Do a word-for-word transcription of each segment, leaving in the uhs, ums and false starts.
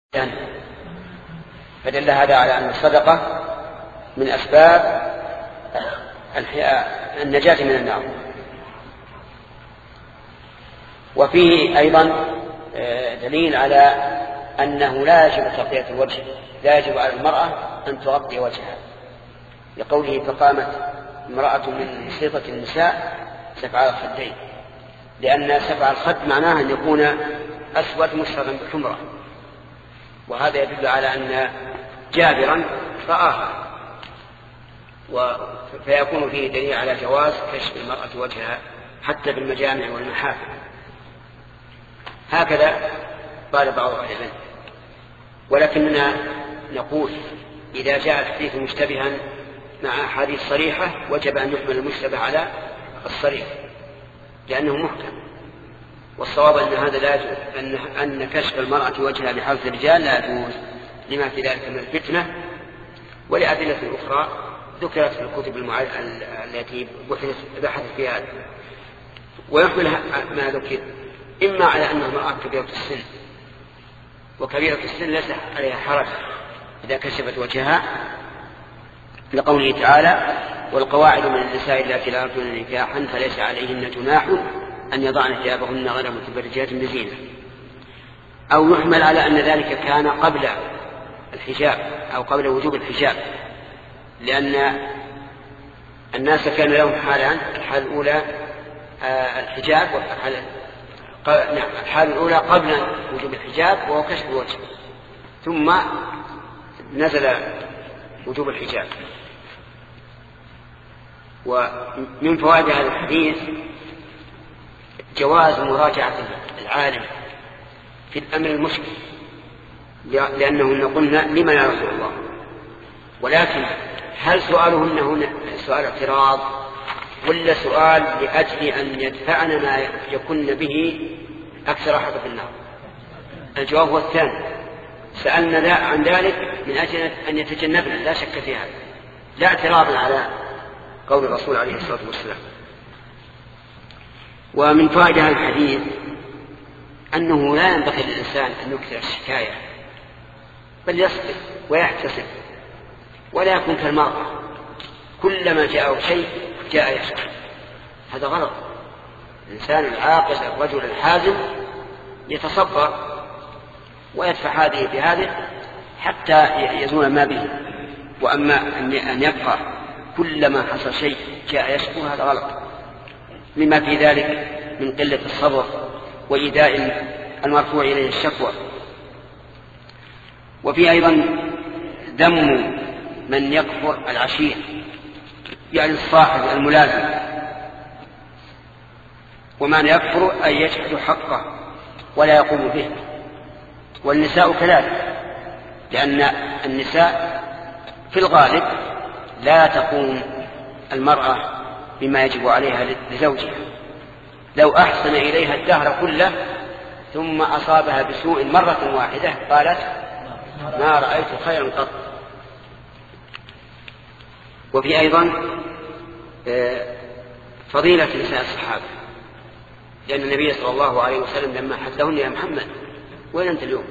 فدل هذا على أن الصدقة من أسباب النجاة من النار. وفيه أيضا دليل على أنه لا يجب تغطية الوجه، لا يجب على المرأة أن تغطي وجهها، لقوله فقامت امرأة من وسيطة النساء سفع الخدين، لأن سفع الخد معناه أن يكون أسود مشربا بحمرة، وهذا يدل على أن جابرا رآها، فيكون فيه دليل على جواز كشف المرأة وجهها حتى بالمجامع والمحافل. هكذا قال بعض أهل العلم. ولكننا نقول إذا جاء الحديث مشتبها مع أحاديث صريحة وجب أن يحمل المشتبه على الصريح لأنه محكم، والصواب أن هذا لا يجوز، أن, أن كشف المرأة وجهها بحالة الرجال لا يجوز لما في ذلك من الفتنة ولأدلة أخرى ذكرت في الكتب التي بحثت في هذا. ويحمل ما ذكر إما على أنها امرأة كبيرة السن، وكبيرة السن ليس عليها حرج إذا كشفت وجهها، لقوله تعالى والقواعد من النساء اللاتي لا يرجون نكاحا فليس عليهن جناح أن يضعن ثيابهن غير متبرجات بزينة. أو يحمل على أن ذلك كان قبل الحجاب أو قبل وجوب الحجاب، لأن الناس كان لهم حالان، الحالة الأولى الحجاب والحالة نعم الحالة الأولى قبل وجوب الحجاب وهو كشف الوجه، ثم نزل وجوب الحجاب. ومن فوائد هذا الحديث جواز مراجعة العالم في الأمر المشكل، لأنهن قلنا لمن يا رسول الله، ولكن هل سؤالهن هنا سؤال اعتراض ولا سؤال لأجل أن يدفعن ما يكن به أكثر حظ في النار؟ الجواب هو الثاني، سألنا عن ذلك من أجل أن يتجنبنا، لا شك في هذا، لا اعتراضا على قول الرسول عليه الصلاة والسلام. ومن فائدة هذا الحديث أنه لا ينبغي للإنسان أن يكثر الشكاية، بل يصبر ويحتسب ولا يكون كالمرأة كلما جاءه شيء جاء يشكر، هذا غلط. الإنسان العاقل الرجل الحازم يتصبر ويدفع هذه بهذه حتى يزول ما به، وأما أن يبقى كلما حصل شيء جاء يشكر هذا غلط، مما في ذلك من قلة الصبر وإيذاء المرفوع إليه الشكوى. وفي أيضا ذم من يكفر العشير، يعني الصاحب الملازم، ومن يكفر أن يجحد حقه ولا يقوم به. والنساء كذلك، لأن النساء في الغالب لا تقوم المرأة بما يجب عليها لزوجها، لو أحسن إليها الدهر كله ثم أصابها بسوء مرة واحدة قالت ما رأيت خيرا قط. وفي أيضا فضيلة نساء الصحابة، لأن النبي صلى الله عليه وسلم لما حثهن يا محمد وين أنت اليوم،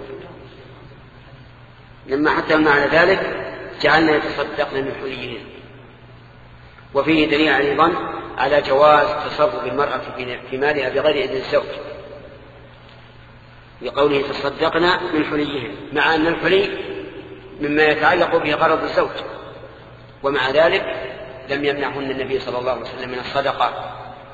لما حثهن على ذلك جعلنا يتصدقن من حليهن. وفيه دليل أيضا على جواز تصرف المرأة في مالها بغير إذن الزوج، لقوله تصدقن من حليهن، مع أن الحلي مما يتعلق به غرض الزوج، ومع ذلك لم يمنعهن النبي صلى الله عليه وسلم من الصدقة.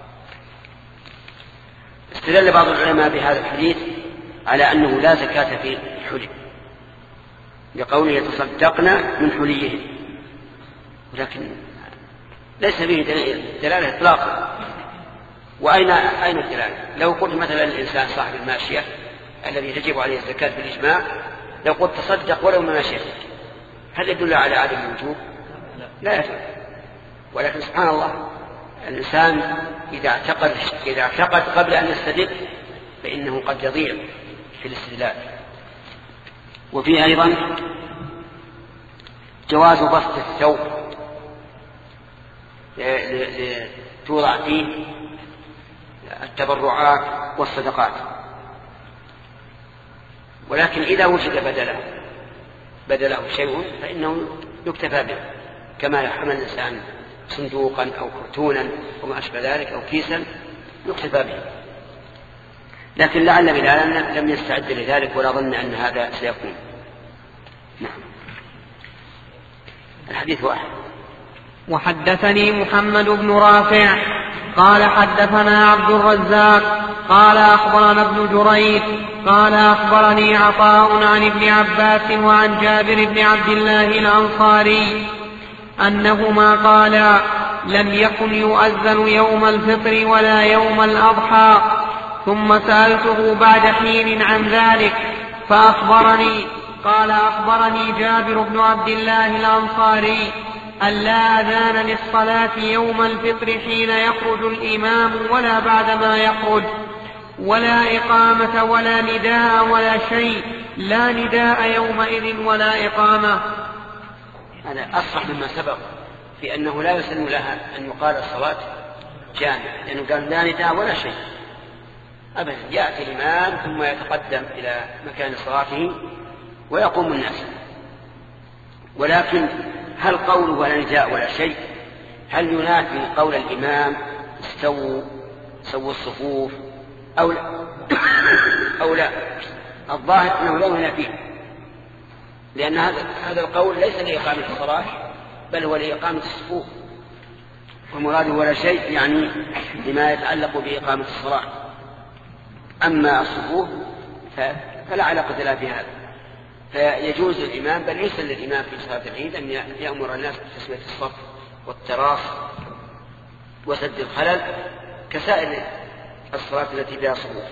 استدل بعض العلماء بهذا الحديث على أنه لا زكاة في الحلي، لقوله يتصدقن من حليهن، ولكن ليس به دلالة إطلاقا. وأين أين الدلالة؟ لو قلت مثلا الإنسان صاحب الماشية الذي تجب عليه الزكاة بالإجماع، لو قلت تصدق ولو ماشية، هل يدل على عدم الوجوب؟ لا يدل. ولكن سبحان الله، الإنسان إذا اعتقد إذا اعتقد قبل أن يستدل فإنه قد يضيع في الاستدلال. وفي أيضا جواز بسط الثوب توضع فيه التبرعات والصدقات، ولكن إذا وجد بدله بدله شيء فإنه يكتفى به، كما حمل الإنسان صندوقا أو كرتونا وما أشبه ذلك أو كيسا يكتفى به. لكن لعل بلالا لم يستعد لذلك ولا ظن أن هذا سيكون. نعم. الحديث واحد. وحدثني محمد بن رافع قال حدثنا عبد الرزاق قال أخبرنا ابن جريج قال أخبرني عطاء عن ابن عباس وعن جابر بن عبد الله الأنصاري أنهما قالا لم يكن يؤذن يوم الفطر ولا يوم الأضحى، ثم سألته بعد حين عن ذلك فأخبرني قال أخبرني جابر بن عبد الله الأنصاري أن لا أذان للصلاة يوم الفطر حين يخرج الإمام ولا بعدما يخرج، ولا إقامة ولا نداء ولا شيء، لا نداء يومئذ ولا إقامة. هذا أصح مما سبق في أنه لا يسن لها أن يقال الصلاة جامعة، لأنه قال لا نداء ولا شيء أبدا، يأتي الإمام ثم يتقدم إلى مكان صلاته ويقوم الناس. ولكن هل قوله ولا نداء ولا شيء هل ينافي قول الإمام استووا سووا الصفوف أو لا؟ أو لا؟ الظاهر أنه لا ينافيه، لأن هذا القول ليس لإقامة الصلاة بل هو لإقامة الصفوف، ومراده ولا شيء يعني لما يتعلق بإقامة الصلاة. أما الصفوف فلا علاقة لها في هذا، فيجوز الإمام بل يسن للإمام في صلاة العيد أن يأمر الناس بتسوية الصف والتراص وسد الخلل كسائر الصلاة التي فيها صفوف.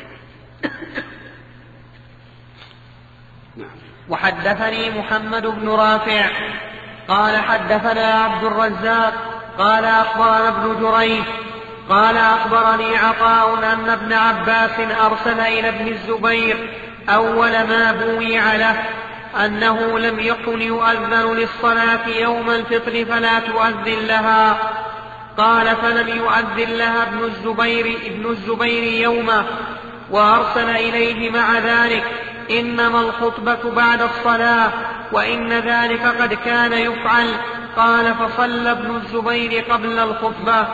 وحدثني محمد بن رافع قال حدثنا عبد الرزاق قال أخبرنا ابن جريج قال أخبرني عطاء أن ابن عباس أرسل إلى ابن الزبير أول ما بويع له أنه لم يكن يؤذن للصلاة يوم الفطر فلا تؤذن لها. قال فلم يؤذن لها ابن الزبير, ابن الزبير يومه، وأرسل إليه مع ذلك إنما الخطبة بعد الصلاة وإن ذلك قد كان يفعل. قال فصلى ابن الزبير قبل الخطبة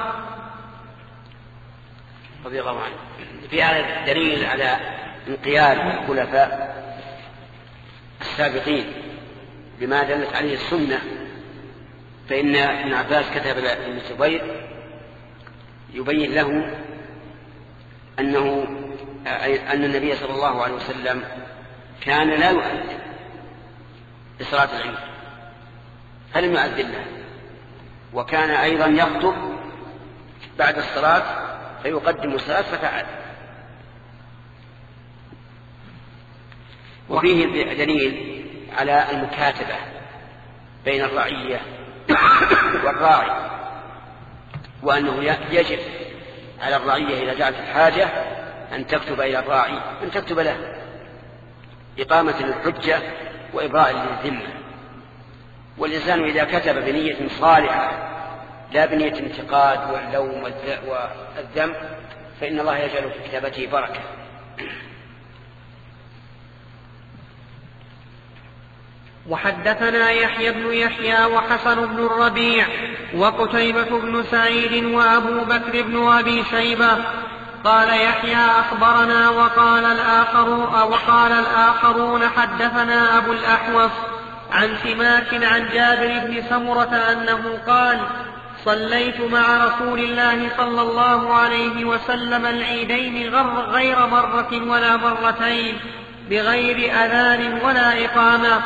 رضي الله عنه. في هذا دليل على انقياد الخلفاء السابقين بما دلت عليه السنة، فإن ابن عباس كتب ابن الزبير يبين له أنه أن النبي صلى الله عليه وسلم كان لا يؤذن لصلاة العيد فلم يؤذن له، وكان أيضا يخطب بعد الصلاة فيقدم الصلاة فتعاد. وفيه دليل على المكاتبة بين الرعية والراعي، وأنه يجب على الرعية إذا جاءت الحاجة أن تكتب إلى الراعي أن تكتب له إقامة للحجة وإبراء للذمة. والإنسان إذا كتب بنية صالحة لا بنية انتقاد واللوم والذم فإن الله يجعل في كتابته بركة. وحدثنا يحيى بن يحيى وحسن بن الربيع وقتيبة بن سعيد وأبو بكر بن أبي شيبة قال يحيى أخبرنا وقال الآخرون, وقال الآخرون حدثنا أبو الأحوص عن سماك عن جابر بن سمرة أنه قال صليت مع رسول الله صلى الله عليه وسلم العيدين غير مرة ولا مرتين بغير أذان ولا إقامة.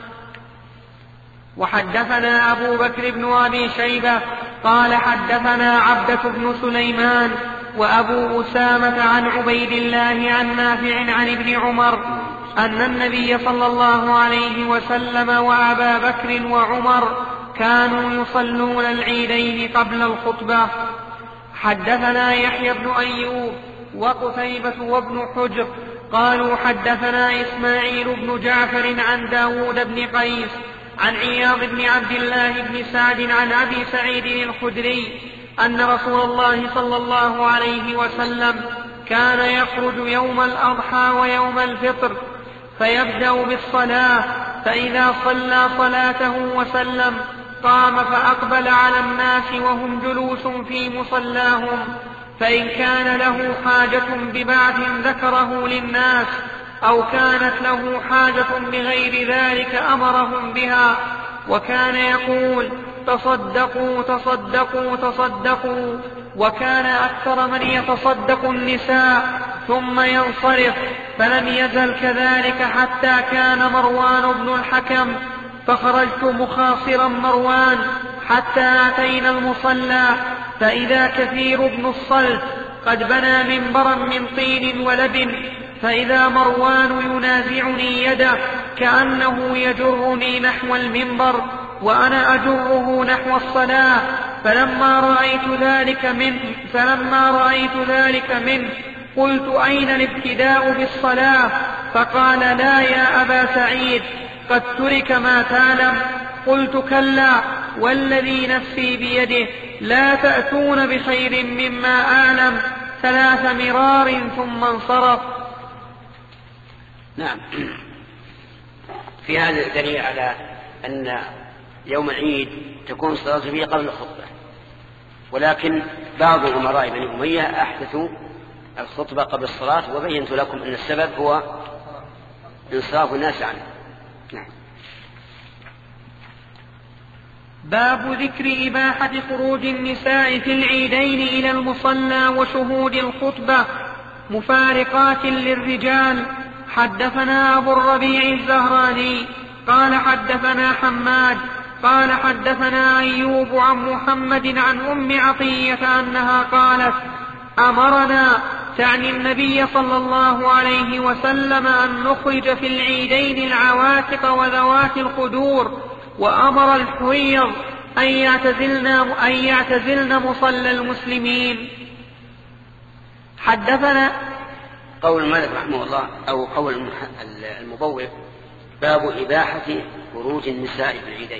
وحدثنا أبو بكر بن أبي شيبة قال حدثنا عبدة بن سليمان وأبو أسامة عن عبيد الله عن نافع عن ابن عمر أن النبي صلى الله عليه وسلم وأبا بكر وعمر كانوا يصلون العيدين قبل الخطبة. حدثنا يحيى بن أيوب وقتيبة وابن حجر قالوا حدثنا إسماعيل بن جعفر عن داود بن قيس عن عياض بن عبد الله بن سعد عن أبي سعيد الخدري أن رسول الله صلى الله عليه وسلم كان يخرج يوم الأضحى ويوم الفطر فيبدأ بالصلاة، فإذا صلى صلاته وسلم قام فأقبل على الناس وهم جلوس في مصلاهم، فإن كان له حاجة ببعث ذكره للناس أو كانت له حاجة بغير ذلك أمرهم بها. وكان يقول تصدقوا تصدقوا تصدقوا، وكان أكثر من يتصدق النساء ثم ينصرف، فلم يزل كذلك حتى كان مروان بن الحكم، فخرجت مخاصرا مروان حتى أتينا المصلى، فإذا كثير بن الصلت قد بنى منبرا من طين ولبن، فإذا مروان ينازعني يده كأنه يجرني نحو المنبر وأنا أجره نحو الصلاة، فلما رأيت ذلك منه فلما رأيت ذلك منه قلت أين الابتداء بالصلاة؟ فقال لا يا أبا سعيد، قد ترك ما تعلم. قلت كلا والذي نفسي بيده لا تأتون بخير مما أعلم، ثلاث مرار ثم انصرف. نعم، في هذا الدليل على أن يوم العيد تكون الصلاة فيه قبل الخطبة، ولكن بعض أمراء بني أمية أحدثوا الخطبة قبل الصلاة، وبينت لكم أن السبب هو انصراف الناس عنه. نعم. باب ذكر إباحة خروج النساء في العيدين إلى المصلى وشهود الخطبة مفارقات للرجال. حدثنا أبو الربيع الزهراني قال حدثنا حماد قال حدثنا أيوب عن محمد عن أم عطية أنها قالت أمرنا، تعني النبي صلى الله عليه وسلم، أن نخرج في العيدين العواتق وذوات الخدور، وأمر الحريض أن يعتزلن, أن يعتزلن مصلى المسلمين. حدثنا قول المالك رحمه الله أو قول المبوب باب إباحة خروج النساء في العيدين.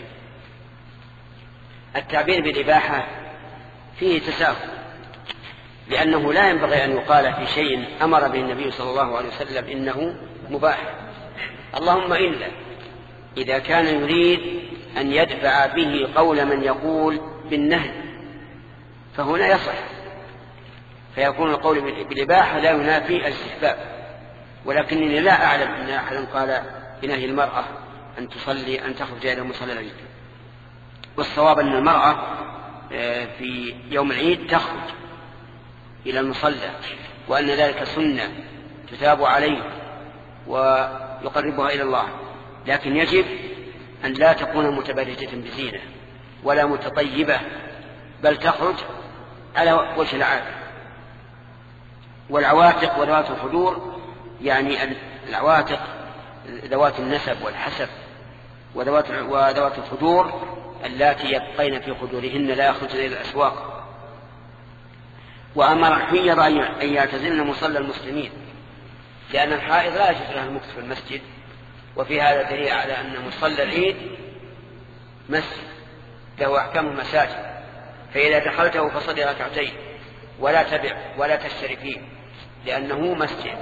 التعبير بالإباحة فيه تساهل، لأنه لا ينبغي أن يقال في شيء أمر به النبي صلى الله عليه وسلم إنه مباح، اللهم إلا إذا كان يريد أن يدفع به قول من يقول بالنهي، فهنا يصح، فيكون القول بالإباحة لا ينافي الاستحباب. ولكنني لا أعلم أن أحدا قال بنهي المرأة أن تصلي أن تخرج إلى مصلى العيد، والصواب أن المرأة في يوم العيد تخرج إلى المصلى، وأن ذلك سنة تثاب عليه ويقربها إلى الله، لكن يجب أن لا تكون متبرجة بزينة ولا متطيبة، بل تخرج على وجه العادة. والعواتق وذوات الخدور يعني العواتق ذوات النسب والحسب، وذوات وذوات الخدور اللاتي يبقين في خدورهن لا يخرجن إلى الأسواق. وأمر الحيض أن يعتزلن مصلى المسلمين، لأن الحائض لا يجوز لها المكث في المسجد، وفي هذا دليل على أن مصلى العيد مسجد له أحكام المساجد، فإذا دخلته فصلي ركعتين ولا تبع ولا تشتري فيه لأنه مسجد.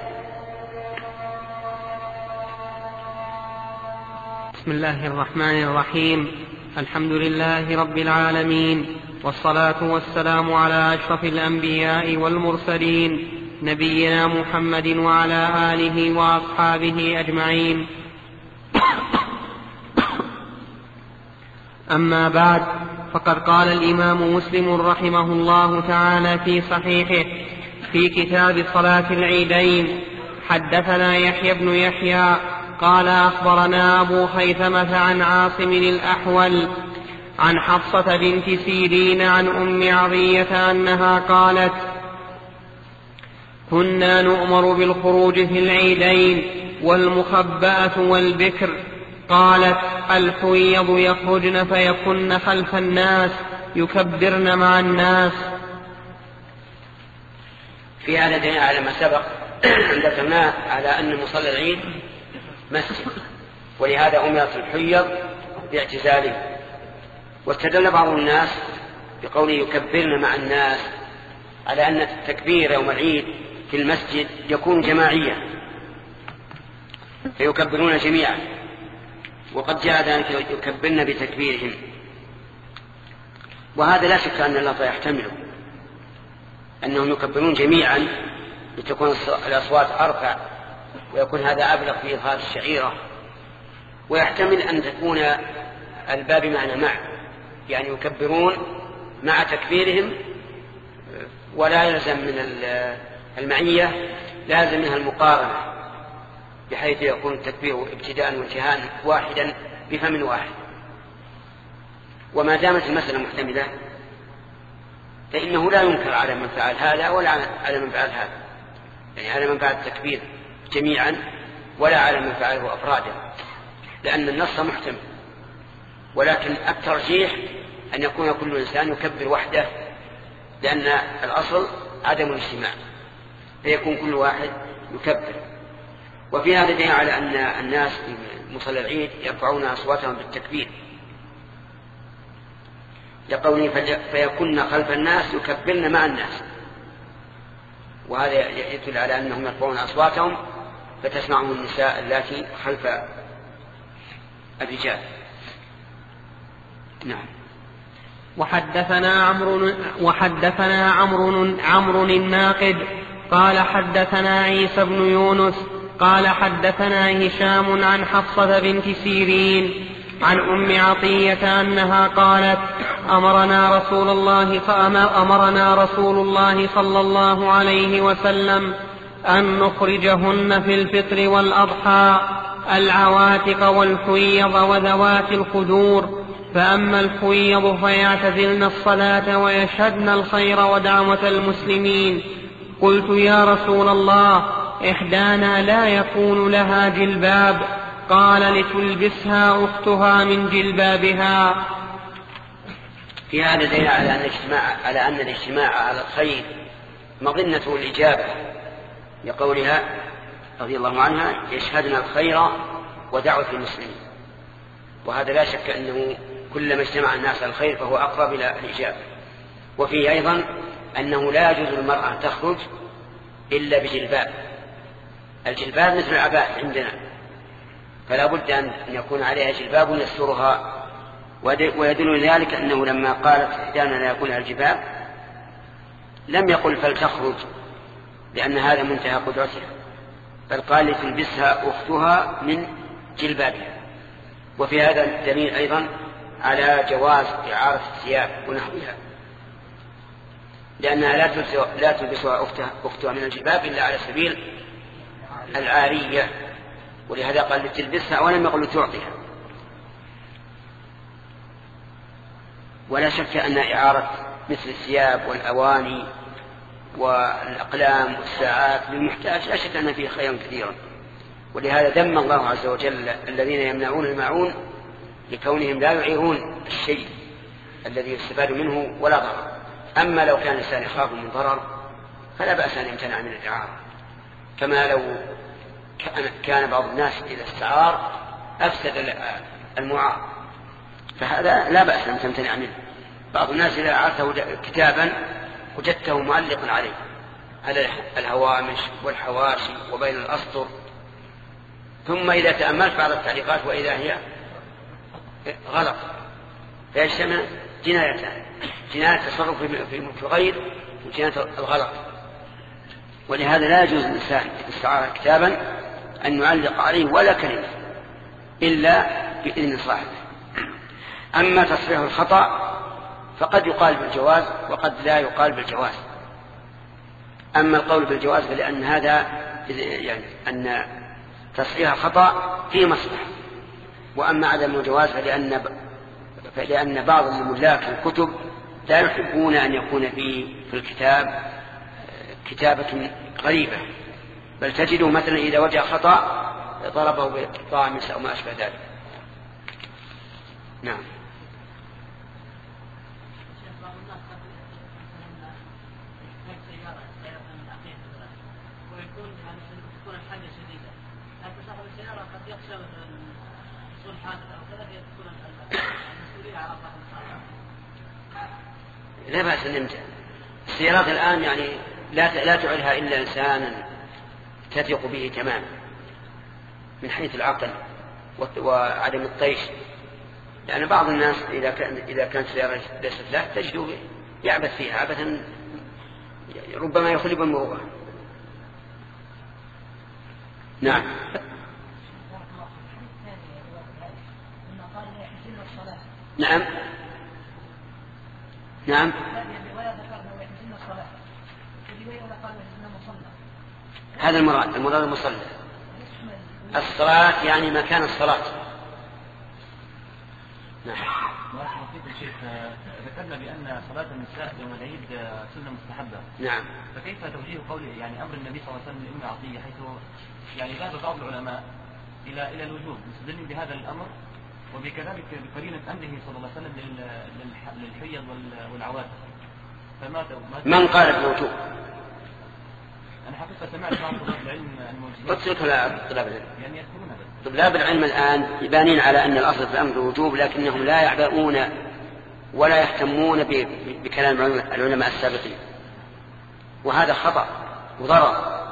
بسم الله الرحمن الرحيم. الحمد لله رب العالمين، والصلاة والسلام على أشرف الأنبياء والمرسلين، نبينا محمد وعلى آله وأصحابه أجمعين. أما بعد، فقد قال الإمام مسلم رحمه الله تعالى في صحيحه في كتاب صلاة العيدين: حدثنا يحيى بن يحيى قال أخبرنا أبو خيثمة عن عاصم الأحول عن حفصة بنت سيرين عن أم عطية أنها قالت: كنا نؤمر بالخروج في العيدين والمخبأة والبكر. قالت: الحويض يخرجن فيكن خلف الناس يكبرن مع الناس. في هذا دليل على ما سبق ذكرناه على أن مصلى العيد مسجد، ولهذا أمرت الحيض باعتزاله. واستدل بعض الناس بقوله يكبرن مع الناس على أن التكبير يوم العيد في المسجد يكون جماعيا، فيكبرون جميعا. وقد جاء ذلك يكبرن بتكبيرهم، وهذا لا شك أن اللفظ يحتمله، أنهم يكبرون جميعا لتكون الأصوات أرفع، ويكون هذا أبلغ في إظهار الشعيرة. ويحتمل أن تكون الباب معنى مع، يعني يكبرون مع تكبيرهم، ولا يلزم من المعية لازم منها المقارنة، بحيث يكون التكبير ابتداء وانتهاء واحدا بفم واحد. وما دامت المسألة محتملة فإنه لا ينكر على من فعل هذا ولا على من فعل هذا، يعني على من فعل التكبير جميعا ولا على من فعله أفرادا، لأن النص محتمل. ولكن الترجيح أن يكون كل إنسان يكبر وحده، لأن الأصل عدم الاجتماع، فيكون كل واحد يكبر. وفي هذا دليل على أن الناس في مصلى العيد يرفعون أصواتهم بالتكبير، لقوله فيكون خلف الناس يكبرن مع الناس، وهذا يدل على أنهم يرفعون أصواتهم فتسمعهم النساء اللاتي خلف الرجال. نعم. وحدثنا عمرو وحدثنا عمرو عمرو الناقد قال حدثنا عيسى بن يونس قال حدثنا هشام عن حفصة بنت سيرين عن أم عطية أنها قالت أمرنا رسول الله أمرنا رسول الله صلى الله عليه وسلم أن نخرجهن في الفطر والأضحى العواتق والحيض وذوات الخدور، فأما الحيض فيعتزلن الصلاة ويشهدن الخير ودعوة المسلمين. قلت يا رسول الله إحدانا لا يكون لها جلباب؟ قال لتلبسها أختها من جلبابها. في هذا دليل على أن الاجتماع على أن الاجتماع على الخير مظنة الإجابة، لقولها رضي الله عنها يشهدن الخير ودعوة المسلمين. وهذا لا شك أنه كلما اجتمع الناس على الخير فهو أقرب إلى الإجابة. وفيه أيضا أنه لا يجوز للمرأة تخرج إلا بجلباب. الجلباب مثل العباءة عندنا، فلا بد أن يكون عليها جلباب يسترها. ويدل ذلك أنه لما قالت إحدانا لا يكون لها الجلباب لم يقل فلتخرج، لأن هذا منتهى قدرتها، بل قال لتلبسها أختها من جلبابها. وفي هذا دليل أيضا على جواز إعارة الثياب ونحوها، لأنها لا تلبسها أختها, أختها من الجلباب إلا على سبيل العارية، ولهذا قال لتلبسها ولم يقل تعطيها. ولا شك أن إعارة مثل الثياب والأواني والأقلام والساعات للمحتاج لا شك أن فيه خيرا كثيرا، ولهذا ذم الله عز وجل الذين يمنعون الماعون لكونهم لا يعيرون الشيء الذي يستفاد منه ولا ضرر. أما لو كان الإنسان يخاف من ضرر فلا بأس أن يمتنع من الإعارة، كما لو كان بعض الناس إذا استعار أفسد المعار، فهذا لا بأس أن تمتنع منه. بعض الناس إذا أعارته كتابا وجدته معلقا عليه على الهوامش والحواشي وبين الأسطر، ثم إذا تأملت بعض التعليقات وإذا هي غلط، فيجتمع جنايتان: جناية التصرف في ملك الغير وجناية الغلط. ولهذا لا يجوز للإنسان إذا استعار كتابا أن يعلق عليه ولا كلمة إلا بإذن صاحبه. أما تصريح الخطأ فقد يقال بالجواز وقد لا يقال بالجواز. أما القول بالجواز فلأن هذا يعني أن تصحيح الخطأ فيه مصلحة، وأما عدم الجواز فلأن فلأن بعض الملاك الكتب لا يحبون أن يكون في في الكتاب كتابة غريبة، بل تجده مثلا إذا وجد خطأ ضربه بطعم أو ما أشبه ذلك. نعم. لا بأس أن نمتع السيارات الآن، يعني لا لا تعلها إلا إنسان تثق به تماما، من حيث العقل وعدم الطيش، لأن يعني بعض الناس إذا كان إذا كانت سيارة ليست له تجده يعبث فيها عبثا ربما يخلب المروءة. نعم. نعم نعم هذا المراد المراد المصلى. الصلاة يعني مكان الصلاة. نعم. شيخ ذكرنا بأن صلاة النساء يوم العيد سنة مستحبة. نعم. فكيف توجيه قول يعني أمر النبي صلى الله عليه وسلم لأم عطية حيث يعني ذهب بعض العلماء إلى إلى الوجوب مستدلين بهذا الأمر وبكذلك بقرينة أمره صلى الله عليه وسلم للحيض والعواتق. فما من قال بالوجوب؟ أنا حقيقة سمعت بعض طلاب العلم الموجودين. اترك لا طلاب العلم. يعني يذكرون هذا. طلاب العلم الآن يبانين على أن الأصل في الأمر الوجوب، لكنهم لا يعبؤون ولا يهتمون بكلام العلماء السابقين، وهذا خطأ وضرر.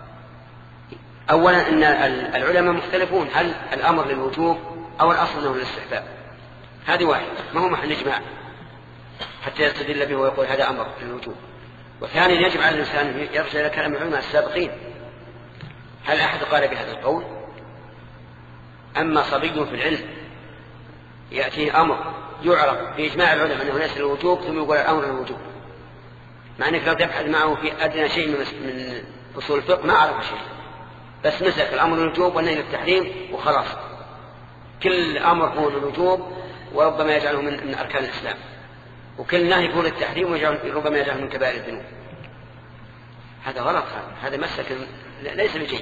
أولا أن العلماء مختلفون هل الأمر للوجوب أو الأصل أنه للاستحباب. هذه واحد ما هو محل إجماع حتى يستدل به ويقول هذا أمر للوجوب. وثانيا يجب على الإنسان يرجع إلى كلام العلماء السابقين، هل أحد قال بهذا القول؟ أما صبي في العلم يأتيه أمر يعرف بإجماع العلماء أنه ليس للوجوب ثم يقول الأمر للوجوب، مع أنك لو تبحث معه في أدنى شيء من أصول الفقه ما عرف شيء، بس مسك الأمر للوجوب والنهي للتحريم وخلاص. كل أمر هو للوجوب وربما يجعله من, من أركان الإسلام، وكل نهي هو للتحريم وربما يجعله من كبائر الذنوب. هذا غلط، هذا مسك ليس بجيد.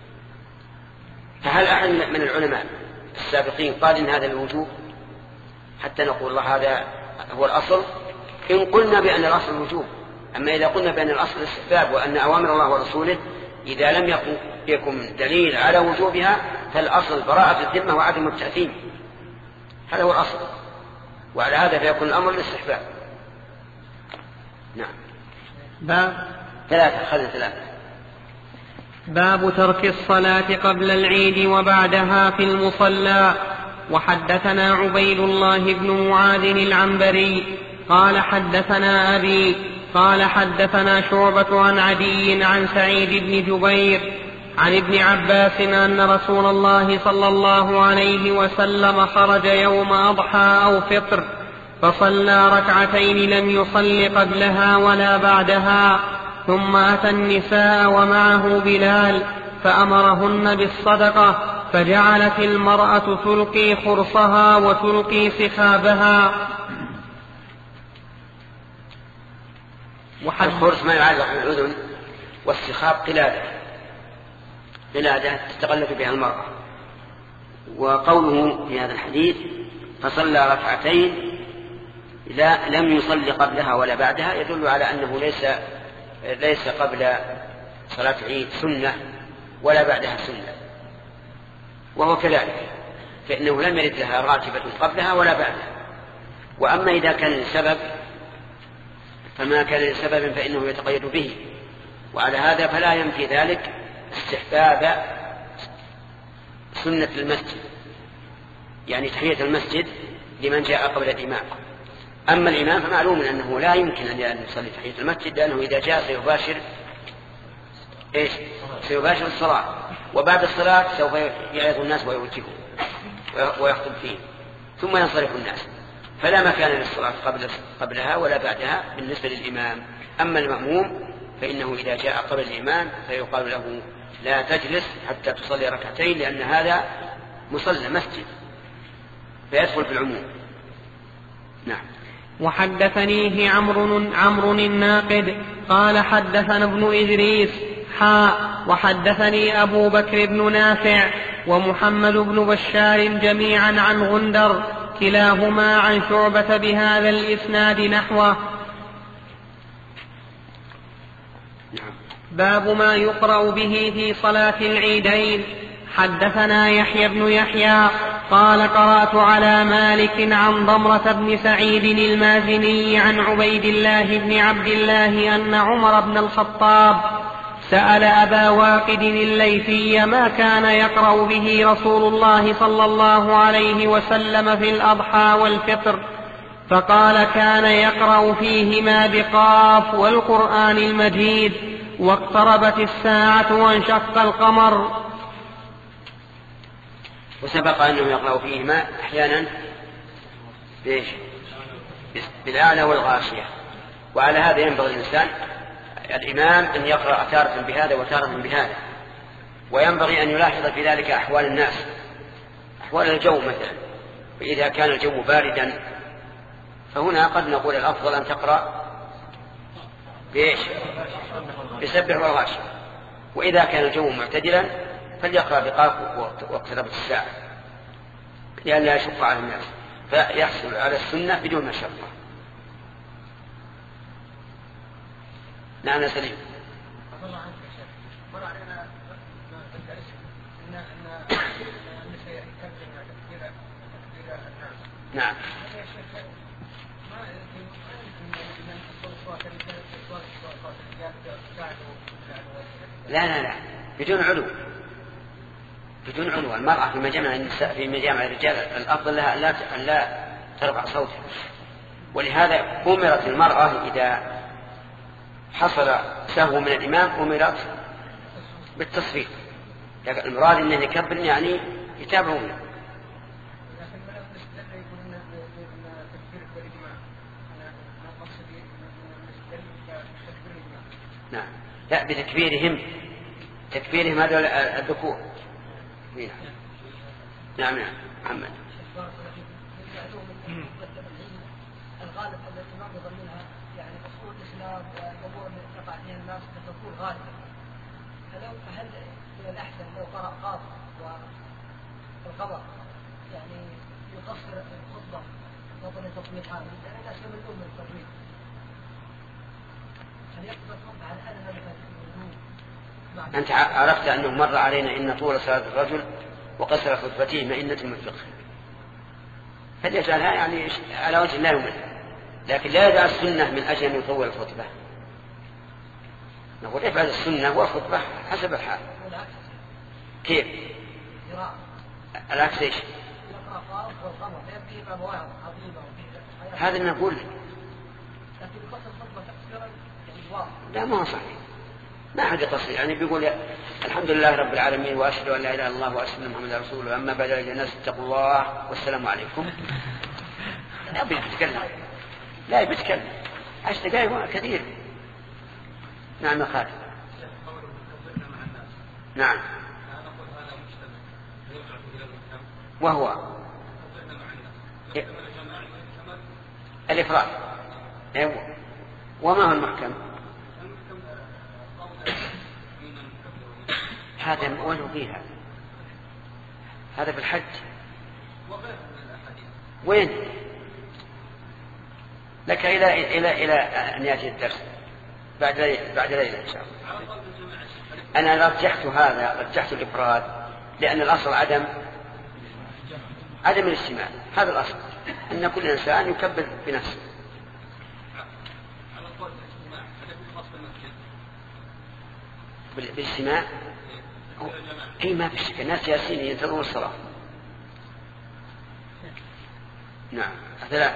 فهل أحد من العلماء السابقين قال إن هذا الوجوب حتى نقول الله هذا هو الأصل؟ إن قلنا بأن الأصل الوجوب. أما إذا قلنا بأن الأصل الاستحباب وأن أوامر الله ورسوله إذا لم يكن يكن دليل على وجوبها فالأصل براءة الذمة وعدم التأثيم، هذا هو الأصل، وعلى هذا فيكون الأمر للاستحباب. نعم. باب ثلاثة خلنا ثلاثة. باب ترك الصلاة قبل العيد وبعدها في المصلى. وحدثنا عبيد الله بن معاذ العنبري قال حدثنا أبي قال حدثنا شعبة عن عدي عن سعيد بن جبير عن ابن عباس أن رسول الله صلى الله عليه وسلم خرج يوم أضحى أو فطر فصلى ركعتين لم يصل قبلها ولا بعدها، ثم أتى النساء ومعه بلال فأمرهن بالصدقة، فجعلت المرأة تلقي خرصها وتلقي سخابها. الخرص ما يعلق بالأذن، والسخاب قلادة قلادة تتغلف بها المرأة. وقوله في هذا الحديث فصلى ركعتين لا لم يصل قبلها ولا بعدها يدل على أنه ليس ليس قبل صلاة عيد سنة ولا بعدها سنة، وهو كذلك، فإنه لم يرد لها راتبة قبلها ولا بعدها. وأما إذا كان لسبب فما كان لسبب فإنه يتقيد به، وعلى هذا فلا ينفي ذلك استحباب سنة المسجد، يعني تحية المسجد لمن جاء قبل الإمام. أما الإمام فمعلوم أنه لا يمكن أن يصلي تحية المسجد، لأنه إذا جاء سيباشر إيش؟ سيباشر الصلاة، وبعد الصلاة سوف يعظ الناس ويوجههم ويخطب فيه ثم ينصرف الناس، فلا مكان للصلاة قبل قبلها ولا بعدها بالنسبة للإمام. أما المأموم فإنه إذا جاء قبل الإمام فيقال له لا تجلس حتى تصلي ركعتين، لأن هذا مصلى مسجد فيدخل في العموم. نعم. وحدثنيه عمرو عمرو الناقد قال حدثنا ابن إدريس حاء وحدثني أبو بكر بن نافع ومحمد بن بشار جميعا عن غندر كلاهما عن شعبة بهذا الإسناد نحوه. باب ما يقرأ به في صلاة العيدين. حدثنا يحيى بن يحيى قال قرأت على مالك عن ضمرة بن سعيد المازني عن عبيد الله بن عبد الله أن عمر بن الخطاب سأل أبا واقد الليثي ما كان يقرأ به رسول الله صلى الله عليه وسلم في الأضحى والفطر، فقال كان يقرأ فيهما بقاف والقرآن المجيد واقتربت الساعة وانشق القمر. وسبق أنه يقرأ فيهما أحيانا بالأعلى والغاشية. وعلى هذا ينبغي الإنسان الإمام أن يقرأ تارة بهذا وتارة بهذا، وينبغي أن يلاحظ في ذلك أحوال الناس، أحوال الجو مثلا. فإذا كان الجو باردا فهنا قد نقول الأفضل أن تقرأ بإيش؟ بسبح والغاشية. وإذا كان الجو معتدلا فليقرأ بقاف واقتربت الساعة لئلا يشق على الناس، فيحصل على السنة بدون مشقة. نعم يا سليم. نعم. لا لا لا بدون علو، بدون علو. المرأة في مجامع النساء في مجامع الرجال الأفضل لها أن لا ترفع صوتها، ولهذا أمرت المرأة إذا حصل سهو من الإمام أمرت بالتصفيق. المراد أنه يكبر يعني يتابعون. نعم لا بتكبيرهم، تكبيرهم هذا الذكور. نعم نعم محمد. الغالب أن الإمام يظنها يعني أصول الإسلام وأمور من يقع فيها الناس تكون غالبا، فلو فهل من الأحسن لو قرأ قاف والقمر يعني يقصر الخطبة وطن تصميت هذا لأن الناس يملون من التطويل، هل يقصر الخطبة على أدنى الوجوب؟ أنت عرفت أنه مر علينا إن طول صلاة الرجل وقصر خطبته مئنة من فقه، فليجعلها يعني على وجه لا يمل، لكن لا يدع السنة من أجل أن يطول الخطبة. نقول افعل السنة والخطبة حسب الحال. كيف؟ العكس ايش؟ هذا نقول لا ما صحيح، ما حد يقصر يعني بيقول الحمد لله رب العالمين وأشهد أن لا إله إلا الله وأشهد أن محمدا رسول الله، أما بعد أيها الناس اتقوا الله والسلام عليكم. لا بيتكلم، لا بيتكلم عشر دقائق كثير. نعم يا خالد. نعم. وهو الإفراد. وما هو المحكم؟ هذا وين فيها؟ هذا في الحج. وين؟ لك إلى إلى إلى أن يأتي الدرس بعد ليلة بعد ليلة إن شاء الله. أنا رجحت هذا، رجحت الإفراد لأن الأصل عدم عدم الاجتماع. هذا الأصل أن كل إنسان يكبر بنفسه. بالاجتماع أي ما في شك، الناس ياسين ينتظرون الصلاة. نعم. ثلاث.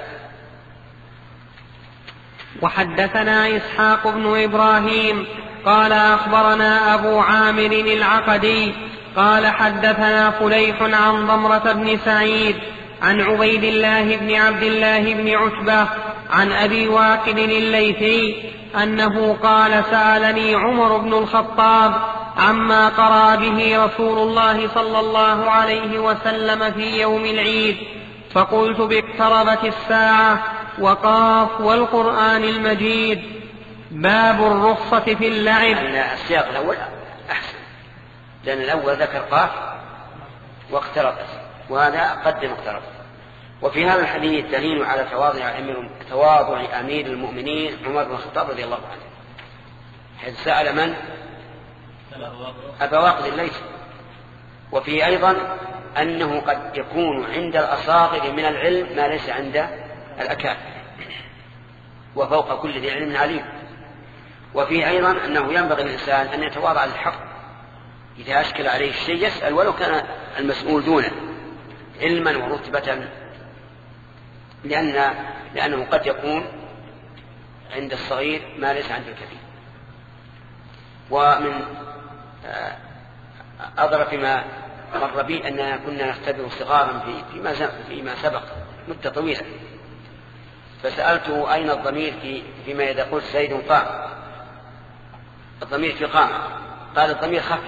وحدثنا إسحاق بن إبراهيم قال أخبرنا أبو عامر العقدي قال حدثنا فليح عن ضمرة بن سعيد عن عبيد الله بن عبد الله بن عتبة عن أبي واقد الليثي أنه قال سألني عمر بن الخطاب عما قرأ به رسول الله صلى الله عليه وسلم في يوم العيد، فقلت باقتربت الساعة وقاف والقرآن المجيد. باب الرخصة في اللعب. السياق الأول أحسن لأن الأول ذكر قاف واقتربت، وهذا قدم اقتربت. وفي هذا الحديث دليل على تواضع أمير, تواضع أمير المؤمنين عمر بن الخطاب رضي الله عنه، حيث سأل من؟ أبا واقد الليثي. وفي أيضا أنه قد يكون عند الأصاغر من العلم ما ليس عند الأكابر، وفوق كل ذي علم عليم. وفيه أيضا أنه ينبغي الإنسان أن يتواضع للحق، إذا أشكل عليه الشيء يسأل ولو كان المسؤول دونه علما ورتبة، لأن لأنه قد يكون عند الصغير ما ليس عند الكبير. ومن أظرف ما مر بي أننا كنا نختبر صغارا في فيما فيما سبق مدة طويلة، فسألته أين الضمير في فيما إذا قلت زيد قام، الضمير في قام، قال الضمير خفي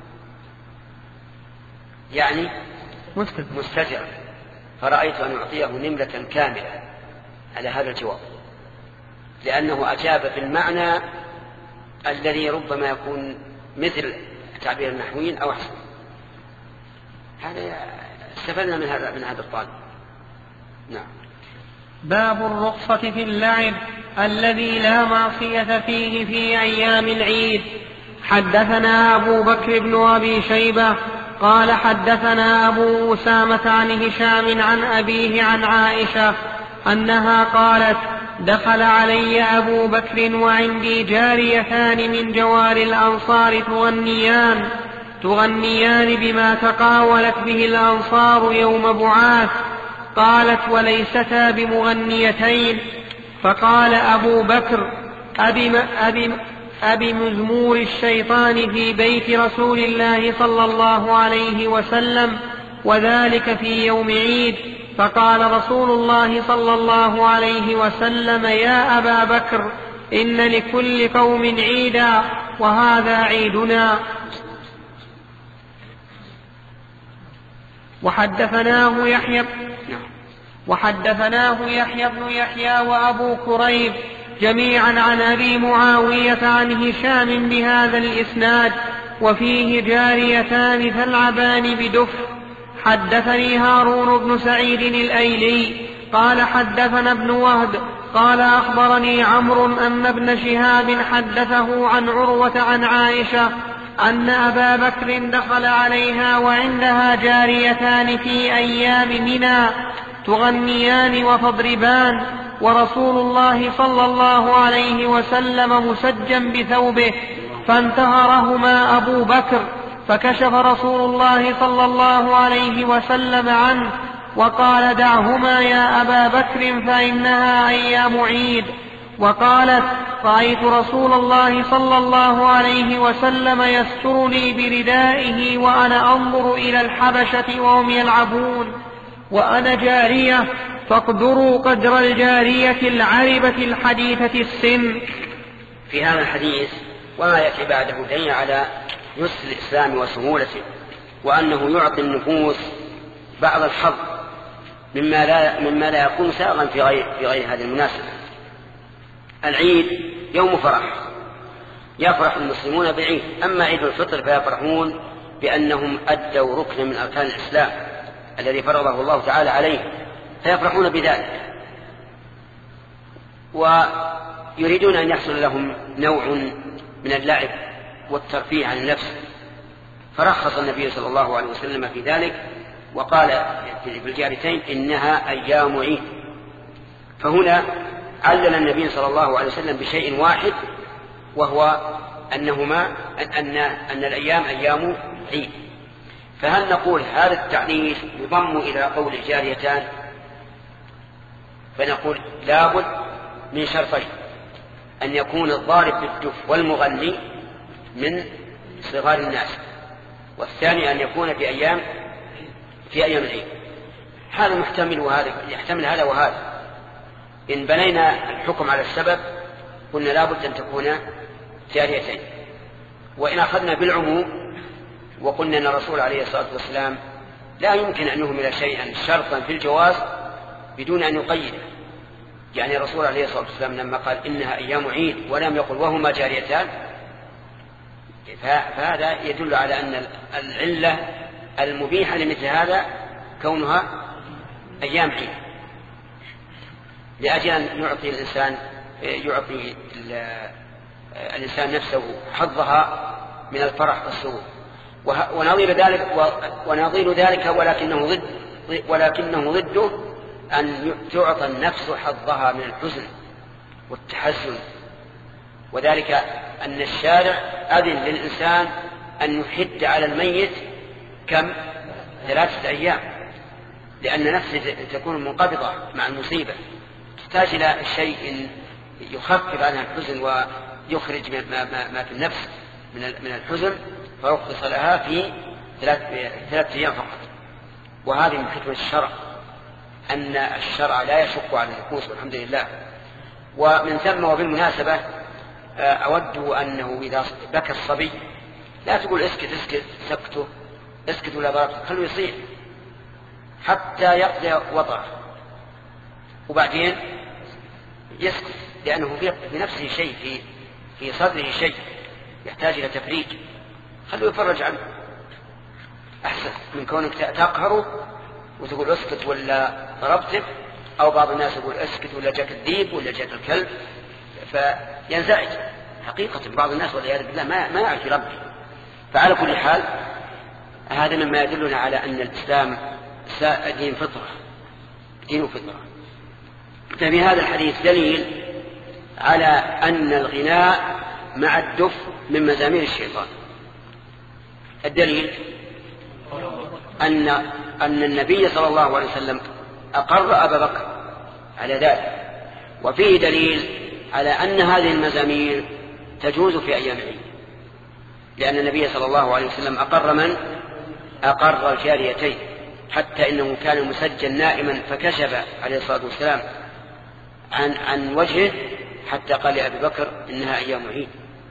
يعني مستتر. فرأيت أن أعطيه نملة كاملة على هذا الجواب، لأنه أجاب بالمعنى الذي ربما يكون مثل تعبير النحويين أو أحسن. هذا استفدنا من هذا من هذا الطالب. نعم. باب الرخصة في اللعب الذي لا معصية فيه في أيام العيد. حدثنا أبو بكر بن أبي شيبة قال حدثنا أبو أسامة عن هشام عن أبيه عن عائشة أنها قالت دخل علي أبو بكر وعندي جاريتان من جوار الأنصار تغنيان تغنيان بما تقاولت به الأنصار يوم بعاث. قالت وليستا بمغنيتين. فقال أبو بكر أبي, أبي, أبي مزمور الشيطان في بيت رسول الله صلى الله عليه وسلم وذلك في يوم عيد. فقال رسول الله صلى الله عليه وسلم يا أبا بكر إن لكل قوم عيدا وهذا عيدنا. وحدثناه يحيى وحدثناه يحيى بن يحيى وأبو كريب جميعا عن أبي معاوية عن هشام بهذا الإسناد وفيه جاريتان تلعبان بدف. حدثني هارون بن سعيد الأيلي قال حدثنا ابن وهب قال أخبرني عمرو أن ابن شهاب حدثه عن عروة عن عائشة أن أبا بكر دخل عليها وعندها جاريتان في أيام منى تغنيان وتضربان ورسول الله صلى الله عليه وسلم مسجا بثوبه فانتهرهما أبو بكر فكشف رسول الله صلى الله عليه وسلم عنه وقال دعهما يا أبا بكر فإنها أيام عيد. وقالت رأيت رسول الله صلى الله عليه وسلم يسترني بردائه وأنا أنظر إلى الحبشة وهم يلعبون وأنا جارية فاقدروا قدر الجارية العربة الحديثة السن. في هذا الحديث وما يأتي بعده دليل على يسر الإسلام وسهولته، وأنه يعطي النفوس بعض الحظ مما لا, مما لا يكون سائغا في غير, في غير هذه المناسبة. العيد يوم فرح يفرح المسلمون بعيد، أما عيد الفطر فيفرحون بأنهم أدوا ركنا من أركان الإسلام الذي فرضه الله تعالى عليه، فيفرحون بذلك ويريدون أن يحصل لهم نوع من اللعب والترفيه عن النفس، فرخص النبي صلى الله عليه وسلم في ذلك وقال في الجاريتين إنها أيام عيد. فهنا علل النبي صلى الله عليه وسلم بشيء واحد وهو أنهما أن, أن الأيام أيام عيد. فهل نقول هذا التعليل يضم إلى قول الجاريتان؟ فنقول لابد من شرطين: أن يكون الضارب بالدف والمغني من صغار الناس، والثاني أن يكون في أيام في أيام العيد. هذا محتمل وهذا يحتمل هذا وهذا. إن بنينا الحكم على السبب قلنا لابد أن تكون جاريتين، وإن أخذنا بالعموم وقلنا أن الرسول عليه الصلاة والسلام لا يمكن أن يهمل شيئا شرطا في الجواز بدون أن يقيده، يعني الرسول عليه الصلاة والسلام لما قال إنها أيام عيد ولم يقل وهما جاريتان، فهذا يدل على أن العلة المبيحة لمثل هذا كونها أيام عيد، لأجل أن يعطي الإنسان يعطي الإنسان نفسه حظها من الفرح والسرور. ونظير ذلك ونظير ذلك ولكنه ضد ولكنه ضده أن تعطى النفس حظها من الحزن والتحزن وذلك أن الشارع أذن للإنسان أن يحد على الميت كم؟ ثلاثة أيام، لأن نفسه تكون منقبضة مع المصيبة، تحتاج إلى شيء يخفف عنها الحزن ويخرج ما, ما, ما في النفس من الحزن، فرخص لها في ثلاثة أيام فقط. وهذه من حكمة الشرع، أن الشرع لا يشق على النفوس والحمد لله. ومن ثم وبالمناسبة أود أنه إذا بكى الصبي لا تقول اسكت اسكت سكته اسكت ولا ضربت، خلوه يصيح حتى يقضي وضعه وبعدين يسكت، لأنه في نفسه شيء، في في صدره شيء يحتاج إلى تفريج، خلوه يفرج عنه أحسن من كونك تقهره وتقول اسكت ولا ضربتك، أو بعض الناس يقول اسكت ولا جاك الذيب ولا جاك الكلب فينزعج. حقيقة بعض الناس والعياذ بالله ما ما يعرف يربي. فعلى كل حال هذا مما يدلنا على أن الإسلام دين فطرة، دين فطرة. ففي هذا الحديث دليل على أن الغناء مع الدف من مزامير الشيطان. الدليل أن أن النبي صلى الله عليه وسلم أقر أبا بكر على ذلك، وفيه دليل على أن هذه المزامير تجوز في أيام العيد، لأن النبي صلى الله عليه وسلم أقر من؟ أقر الجاريتين، حتى إنه كان مسجل نائما فكشف عليه الصلاة والسلام عن, عن وجهه حتى قال لأبي بكر إنها أيام عيد.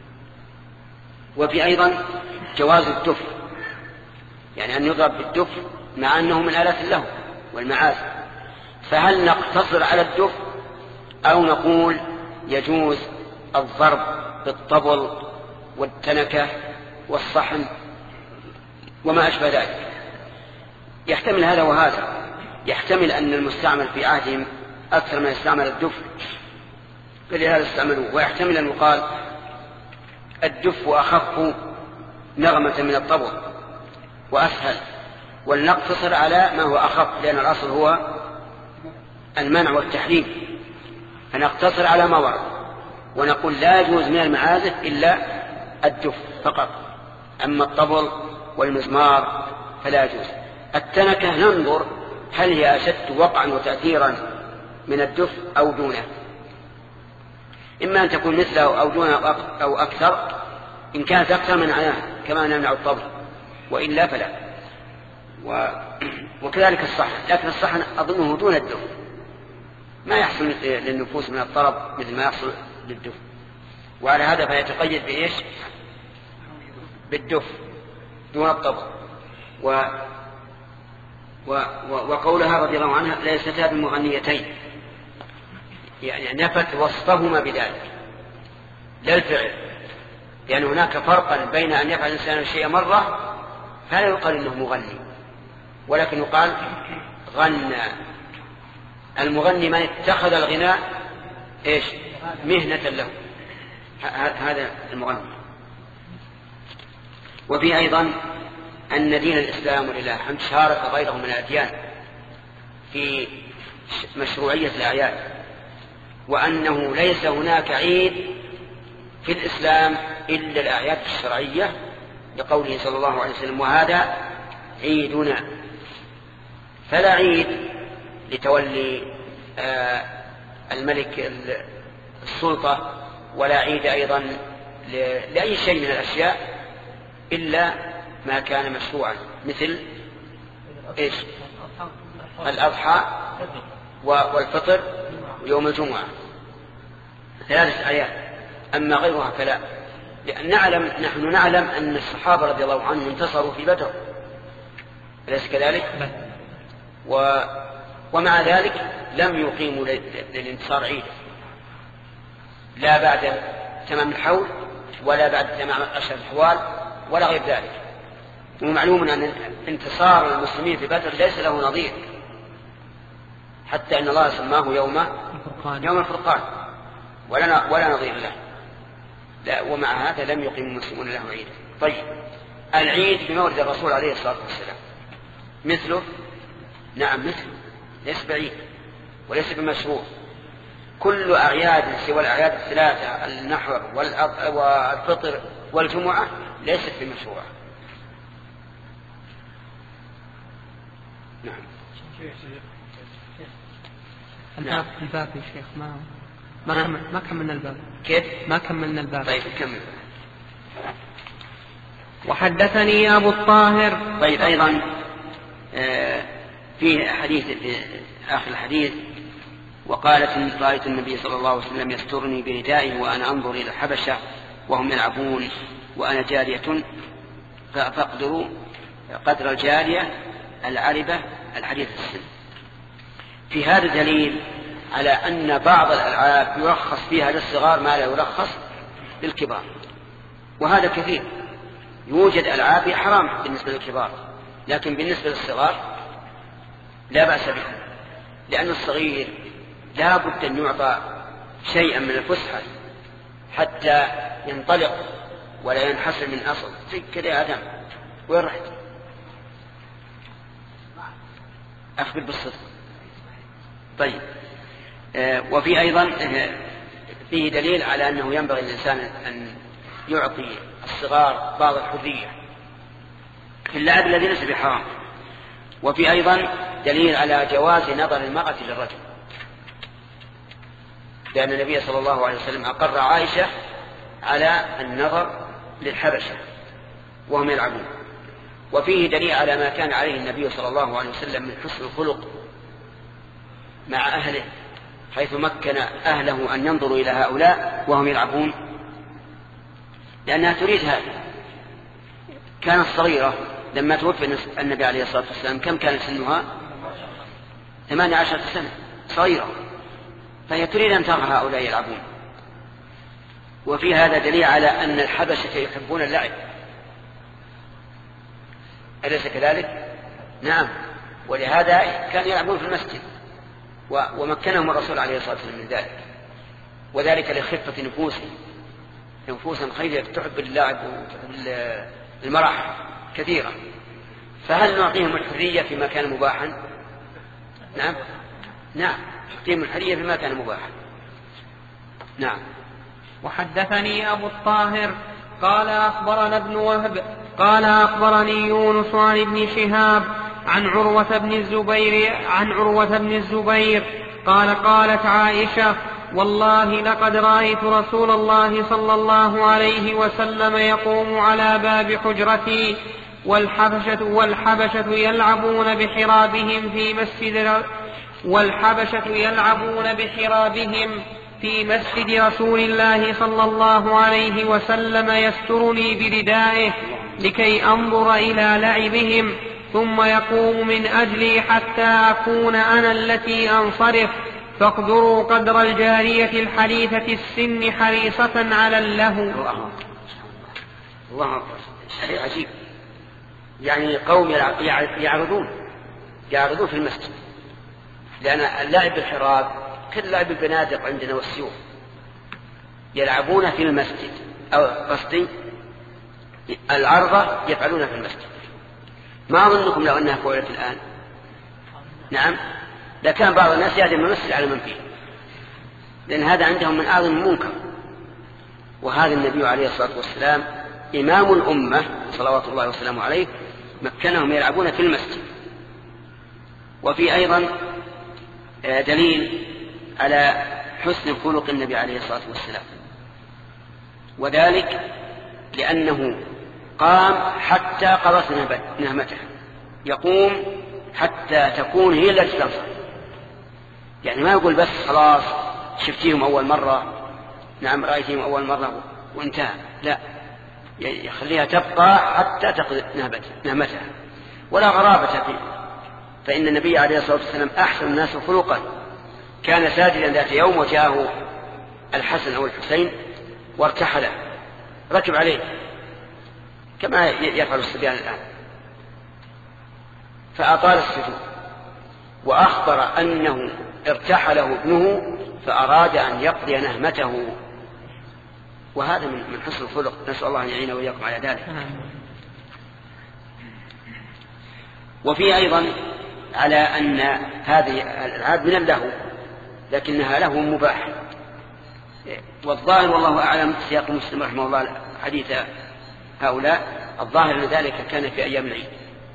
وفي أيضا جواز الدف، يعني أن يضرب بالدف مع أنه من آلات اللهو والمعازف. فهل نقتصر على الدف أو نقول يجوز الضرب بالطبل والتنكة والصحن وما أشبه ذلك؟ يحتمل هذا وهذا. يحتمل أن المستعمل في عهدهم أكثر ما يستعمل الدف فلهذا استعملوه، ويحتمل أن يقال الدف أخف نغمة من الطبل وأسهل، ولنقتصر على ما هو أخف، لأن الأصل هو المنع والتحريم، فنقتصر على ما ورد ونقول لا يجوز من المعازف إلا الدف فقط، أما الطبل والمزمار فلا يجوز. التنكة ننظر هل هي أشد وقعا وتأثيرا من الدف أو دونه، إما أن تكون مثله أو دونه أو أكثر، إن كانت أكثر منعناها كما نمنع الطبل، وإلا فلا. و... وكذلك الصحن، لكن الصحن أظنه دون الدف، ما يحصل للنفوس من الطرب مثل ما يحصل للدف، وعلى هذا فيتقيد بإيش؟ بالدف دون الطبل. و... و... و... وقولها رضي الله عنها ليستا بمغنيتين، يعني نفت وصفهما بذلك لا الفعل، لأن هناك فرقا بين أن يفعل الإنسان الشيء مرة فلا يقال إنه مغني، ولكن يقال غنى. المغني من اتخذ الغناء إيش؟ مهنة له، هذا المغني. وفي أيضا أن دين الإسلام ولله الحمد شارك غيره من الأديان في مشروعية الأعياد، وأنه ليس هناك عيد في الإسلام إلا الأعياد الشرعية، لقوله صلى الله عليه وسلم وهذا عيدنا. فلا عيد لتولي آه الملك السلطة، ولا عيد أيضا لأي شيء من الأشياء إلا ما كان مشروعا، مثل إيش؟ الأضحى والفطر ويوم الجمعة، ثلاثة أعياد. أما غيرها فلا، لأن نعلم نحن نعلم أن الصحابة رضي الله عنهم انتصروا في بدر، أليس كذلك؟ و ومع ذلك لم يقيموا للانتصار عيدا، لا بعد تمام الحول ولا بعد تمام أشهر الحوال ولا غير ذلك. ومعلوم أن انتصار المسلمين في بدر ليس له نظير، حتى أن الله سماه يوم الفرقان, يوم الفرقان ولا, ولا نظير له. لا، ومع هذا لم يقيم المسلمون له عيدا. طيب، العيد بمولد الرسول عليه الصلاة والسلام مثله؟ نعم مثله، ليس بعيد وليس بمشروع. كل أعياد سوى الأعياد الثلاثة النحر والفطر والجمعة ليست بمشروعة. نعم. الباب الباب يا شيخ ما ما كمل ما كملنا الباب. كيف؟ ما كملنا الباب. طيب كمل. وحدثني أبو الطاهر. طيب أيضا آه في حديث في آخر الحديث وقالت إن رأيت النبي صلى الله عليه وسلم يسترني بردائه وأنا أنظر إلى الحبشة وهم يلعبون وأنا جارية فأقدروا قدر الجارية العربة الحديث السن. في هذا دليل على أن بعض الألعاب يرخص فيها للصغار ما لا يرخص للكبار، وهذا كثير. يوجد ألعاب حرام بالنسبة للكبار لكن بالنسبة للصغار لا بأس بها، لأن الصغير لا بد أن يعطى شيئا من الفسحة حتى ينطلق ولا ينحسر من أصل زي كذا آدم. وين رحت؟ أخبر بالصدق. طيب آه وفي أيضا آه فيه دليل على أنه ينبغي للإنسان أن يعطي الصغار بعض الحرية في اللعب الذي ليس بحرام. وفي أيضا دليل على جواز نظر المرأة للرجل، لأن النبي صلى الله عليه وسلم أقر عائشة على النظر للحبشة وهم يلعبون. وفيه دليل على ما كان عليه النبي صلى الله عليه وسلم من حسن الخلق مع أهله، حيث مكن أهله أن ينظروا إلى هؤلاء وهم يلعبون، لأنها تريد هذا. كانت صغيرة لما توفي النبي عليه الصلاة والسلام، كم كان سنها؟ ثمانية عشر سنة، صغيرة، فهي تريد أن ترى هؤلاء يلعبون. وفي هذا دليل على أن الحبشة يحبون اللعب، أليس كذلك؟ نعم. ولهذا كانوا يلعبون في المسجد ومكنهم الرسول عليه الصلاة والسلام من ذلك، وذلك لخفة نفوسهم، نفوسا خيرة تحب اللعب وتحب المرح كثيرا. فهل نعطيهم الحرية فيما كان مباحا؟ نعم نعم نعطيهم الحرية فيما كان مباحا. نعم. وحدثني أبو الطاهر قال أخبرنا ابن وهب قال أخبرني يونس عن ابن شهاب عن عروة بن الزبير عن عروة بن الزبير قال قالت عائشة والله لقد رأيت رسول الله صلى الله عليه وسلم يقوم على باب حجرتي والحبشة, والحبشة يلعبون بحرابهم في مسجد والحبشة يلعبون بحرابهم في مسجد رسول الله صلى الله عليه وسلم يسترني بردائه لكي أنظر إلى لعبهم ثم يقوم من أجلي حتى أكون أنا التي أنصرف فاقدروا قدر الجارية الحديثة السن حريصة على اللهو. الله الله شيء عجيب. يعني قوم يعرضون يعرضون في المسجد، لأن اللعب بالحراب كاللعب بالبنادق عندنا والسيوف، يلعبون في المسجد أو قصدي العرضة يفعلون في المسجد. ما أظنكم لو أنها فعلت الآن نعم لكان بعض الناس يهدم المسجد على من فيه، لأن هذا عندهم من أعظم المنكر. وهذا النبي عليه الصلاة والسلام إمام الأمة صلوات الله وسلامه عليه مكنهم يلعبون في المسجد. وفي أيضا دليل على حسن خلق النبي عليه الصلاة والسلام، وذلك لأنه قام حتى قضت نهمته، يقوم حتى تكون هي التي تنصر. يعني ما يقول بس خلاص شفتيهم أول مرة نعم رأيتهم أول مرة وانتهى، لا، يخليها تبقى حتى تقضي نهمتها. ولا غرابة فيه، فإن النبي عليه الصلاة والسلام أحسن الناس خلقا، كان ساجدا ذات يوم وجاءه الحسن أو الحسين وارتحل ركب عليه كما يفعل الصبيان الآن، فأطال السجود، وأخبر أنه ارتحله ابنه فأراد أن يقضي نهمته. وهذا من حسن الخلق، نسأل الله أن يعين وإياكم على ذلك. وفي أيضا على أن هذه الألعاب من اللهو، لكنها له مباح. والظاهر والله أعلم سياق مسلم رحمه الله حديث هؤلاء، الظاهر أن ذلك كان في أيام العيد.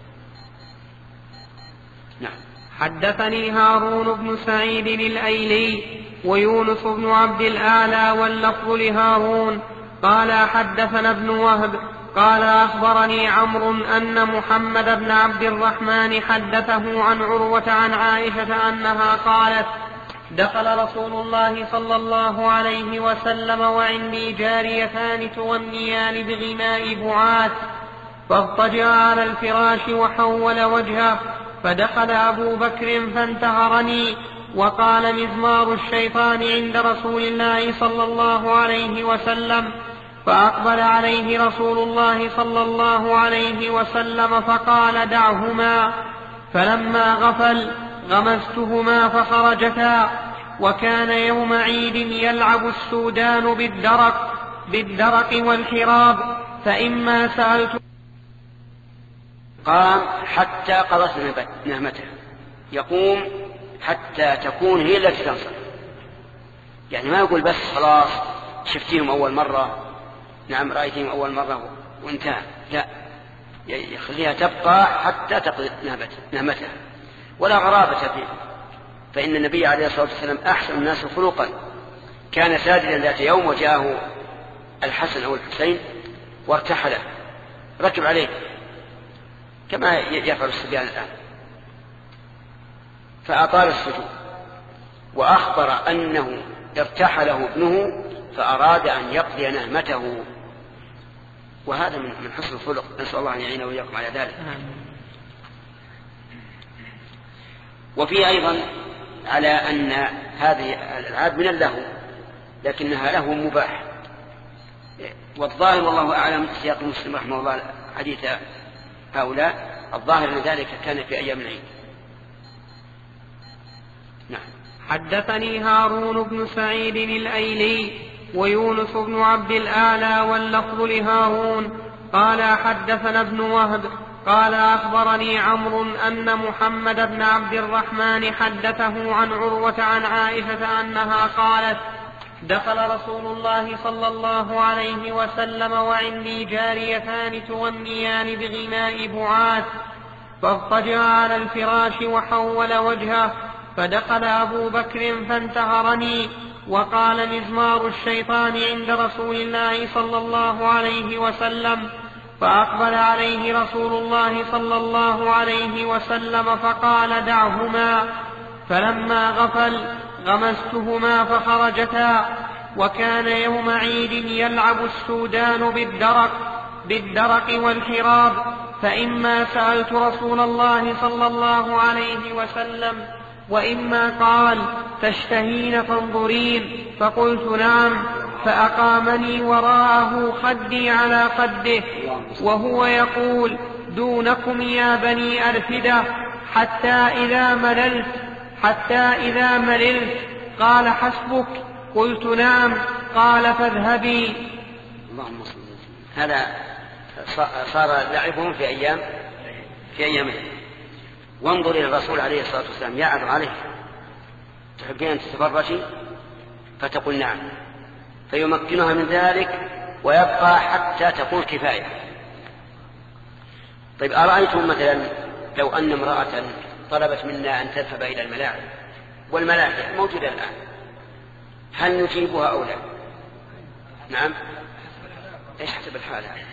نعم. حدثني هارون بن سعيد الأيلي ويونس بن عبد الأعلى واللفظ لهارون قال حدثنا ابن وهب قال أخبرني عمرو أن محمد بن عبد الرحمن حدثه عن عروة عن عائشة أنها قالت دخل رسول الله صلى الله عليه وسلم وعندي جاريتان تغنيان بغناء بعاث، فاضطجع على الفراش وحول وجهه، فدخل أبو بكر فانتهرني وقال مزمار الشيطان عند رسول الله صلى الله عليه وسلم، فأقبل عليه رسول الله صلى الله عليه وسلم فقال دعهما، فلما غفل غمزتهما فخرجتا، وكان يوم عيد يلعب السودان بالدرق بالدرق والحراب، فإما سألت. قام حتى قضت نهمته، يقوم حتى تكون هي التي تنصر، يعني ما يقول بس خلاص شفتيهم أول مرة، نعم رأيتهم أول مرة وانتهى، لا، يخليها تبقى حتى تقضي نهمتها. ولا غرابة فيه، فإن النبي عليه الصلاة والسلام أحسن الناس خلقا، كان ساجدا ذات يوم وجاءه الحسن أو الحسين وارتحله، ركب عليه كما يفعل الصبيان الآن، فأطال السجود، وأخبر أنه ارتحله ابنه فأراد أن يقضي نهمته، وهذا من حسن الخلق، نسأل الله أن يعينه وإياكم على ذلك. وفي أيضا على أن هذه الألعاب من اللهو لكنها له مباح. والظاهر والله أعلم سياق مسلم رحمه الله حديث هؤلاء، الظاهر أن ذلك كان في أيام العيد. نعم. حدثني هارون بن سعيد الأيلي ويونس بن عبد الأعلى واللفظ لهارون قال حدثنا ابن وهب قال أخبرني عمرو أن محمد بن عبد الرحمن حدثه عن عروة عن عائشة أنها قالت دخل رسول الله صلى الله عليه وسلم وعندي جاريتان تغنيان بغناء بعاث، فاضطجع على الفراش وحول وجهه، فدخل أبو بكر فانتهرني وقال مزمار الشيطان عند رسول الله صلى الله عليه وسلم، فأقبل عليه رسول الله صلى الله عليه وسلم فقال دعهما، فلما غفل غمزتهما فخرجتا، وكان يوم عيد يلعب السودان بالدرق بالدرق والحراب، فإما سألت رسول الله صلى الله عليه وسلم وإما قال تشتهين فانظرين، فقلت نعم، فأقامني وراءه خدي على خده وهو يقول دونكم يا بني أرفدة، حتى إذا مللت حتى إذا مللت قال حسبك، قلت نعم، قال فاذهبي. اللهم صل. هذا صار لعبهم في أيام في أيامه. وانظر إلى الرسول عليه الصلاة والسلام يعرض عليه تحبين أن تتفرجي؟ فتقول نعم، فيمكنها من ذلك ويبقى حتى تقول كفاية. طيب أرأيتم مثلا لو أن امرأة طلبت منا أن تذهب إلى الملاعب والملاهي موجودة الآن، هل نجيبها أو لا؟ نعم. إيش حسب الحال هذا؟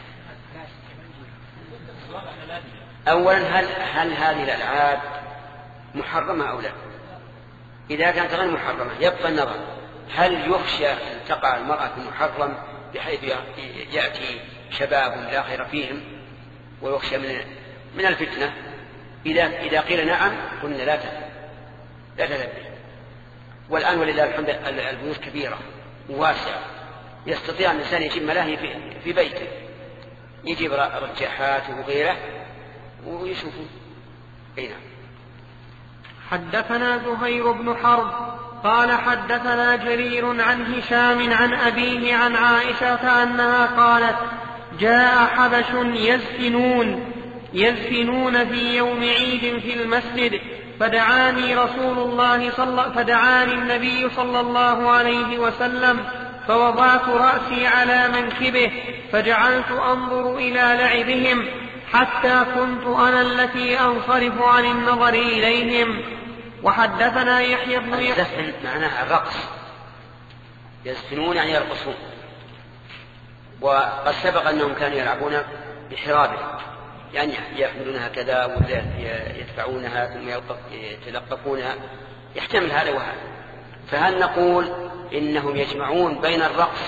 أولا هل, هل هذه الألعاب محرمة أو لا؟ إذا كانت غير محرمة يبقى النظر، هل يخشى أن تقع المرأة في المحرم بحيث يأتي شباب لا خير فيهم ويخشى من من الفتنة؟ إذا إذا قيل نعم قلنا لا تذهب لا تذهب. والآن ولله الحمد البيوت كبيرة وواسعة، يستطيع الإنسان يجيب ملاهي في, في بيته، يجيب رجاحات وغيره ويشوفوا. أي نعم. حدثنا زهير بن حرب قال حدثنا جرير عن هشام عن أبيه عن عائشة أنها قالت جاء حبش يزفنون يزفنون في يوم عيد في المسجد، فدعاني رسول الله صلى فدعاني النبي صلى الله عليه وسلم فوضعت رأسي على منكبه فجعلت أنظر إلى لعبهم حتى كنت أنا التي أنصرف عن النظر إليهم. وحدثنا يحيى بن يحيى. الزفن معناها الرقص، يزفنون يعني يرقصون. وقد سبق أنهم كانوا يلعبون بحرابه، يعني يحملونها كذا ويدفعونها ثم يتلقفونها، يحتمل هذا وهذا. فهل نقول إنهم يجمعون بين الرقص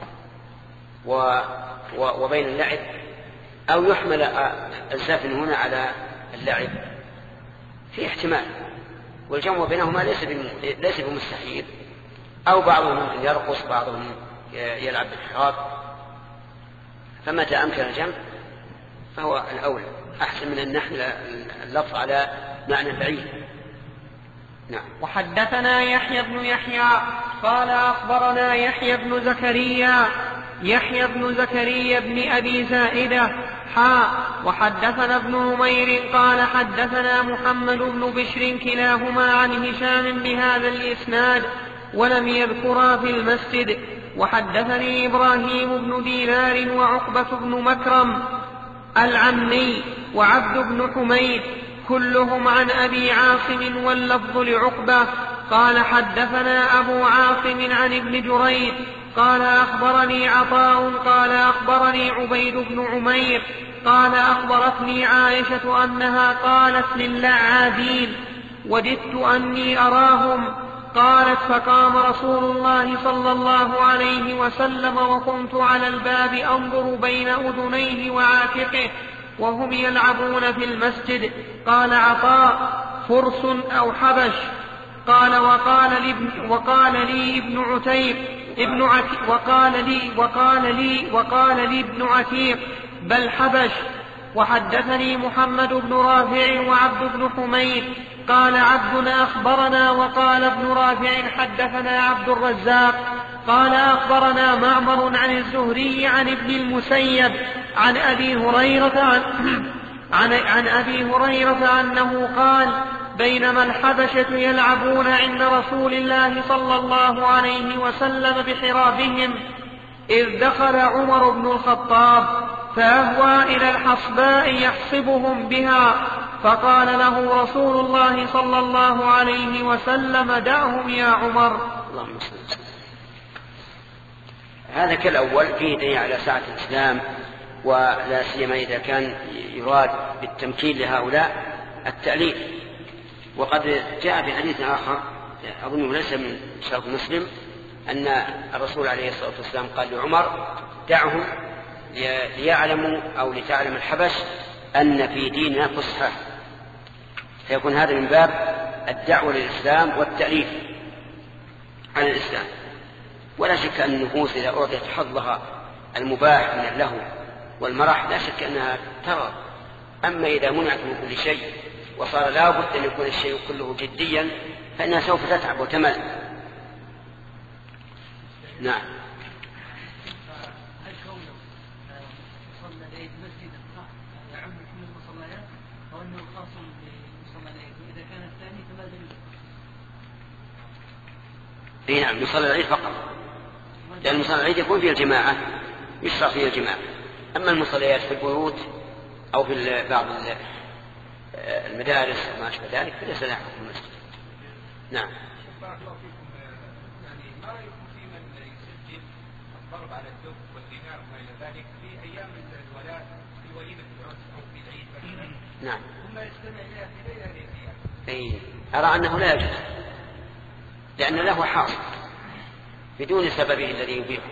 وبين اللعب، أو يحمل الزفن هنا على اللعب؟ في احتمال، والجمع بينهما ليس بمستحيل، أو بعضهم يرقص بعضهم يلعب بالحراب، فمتى أمكن الجمع فهو الأولى، أحسن من أن نحمل اللفظ على معنى بعيد. نعم. وحدثنا يحيى بن يحيى قال أخبرنا يحيى بن زكريا يحيى بن زكريا بن أبي زائدة حاء وحدثنا ابن نمير قال حدثنا محمد بن بشر كلاهما عن هشام بهذا الإسناد ولم يذكرا في المسجد. وحدثني إبراهيم بن دينار وعقبة بن مكرم العمي وعبد بن حميد كلهم عن أبي عاصم واللفظ لعقبة قال حدثنا أبو عاصم عن ابن جريج قال أخبرني عطاء قال أخبرني عبيد بن عمير قال أخبرتني عائشة أنها قالت للعابين وددت أني أراهم. قالت فقام رسول الله صلى الله عليه وسلم وكنت على الباب أنظر بين أذنيه وعاتقه وهم يلعبون في المسجد. قال عطاء فرس أو حبش. قال وقال لي وقال لي ابن عتيق ابن عتيق وقال لي وقال لي وقال لي ابن عتيق بل حبش. وحدثني محمد بن رافع وعبد بن حميد قال عبد أخبرنا وقال ابن رافع حدثنا عبد الرزاق قال أخبرنا معمر عن الزهري عن ابن المسيب عن أبي هريرة عن, عن, عن أبي هريرة أنه قال بينما الحبشة يلعبون عند رسول الله صلى الله عليه وسلم بحرابهم إذ دخل عمر بن الخطاب فأهوى إلى الحصباء يحصبهم بها فقال له رسول الله صلى الله عليه وسلم دعهم يا عمر. اللهم صل وسلم. هذا كالأول فيه دليل على سعة الإسلام، ولا سيما إذا كان يراد بالتمكين لهؤلاء التأليف. وقد جاء في حديث آخر أظنه ليس من شرط مسلم أن الرسول عليه الصلاة والسلام قال لعمر دعهم ليعلموا أو لتعلم الحبش أن في ديننا فصحى، فيكون هذا من باب الدعوة للإسلام والتأليف على الإسلام. ولا شك أن النفوس إذا أعطيت حظها المباح من اللهو والمرح لا شك أنها ترى. أما إذا منعت من كل شيء وصار لا بد أن يكون الشيء كله جديا فإنها سوف تتعب وتمل. نعم. اي نعم يصلي العيد فقط، لأن مصلى العيد يكون فيه الجماعة يشرع فيه الجماعة. أما المصليات في البيوت أو في بعض المدارس وما أشبه ذلك فليس لها حكم المسجد. نعم. يعني ما رأيكم في من يسجل الضرب على الدف والدينار وما إلى ذلك في أيام الولاء في وليمة العرس أو في العيد مثلا؟ نعم. ثم يستمع إلى غير الأيام. أي أرى أنه لا يجوز، لأن له حاصل بدون سببه الذي يبيحه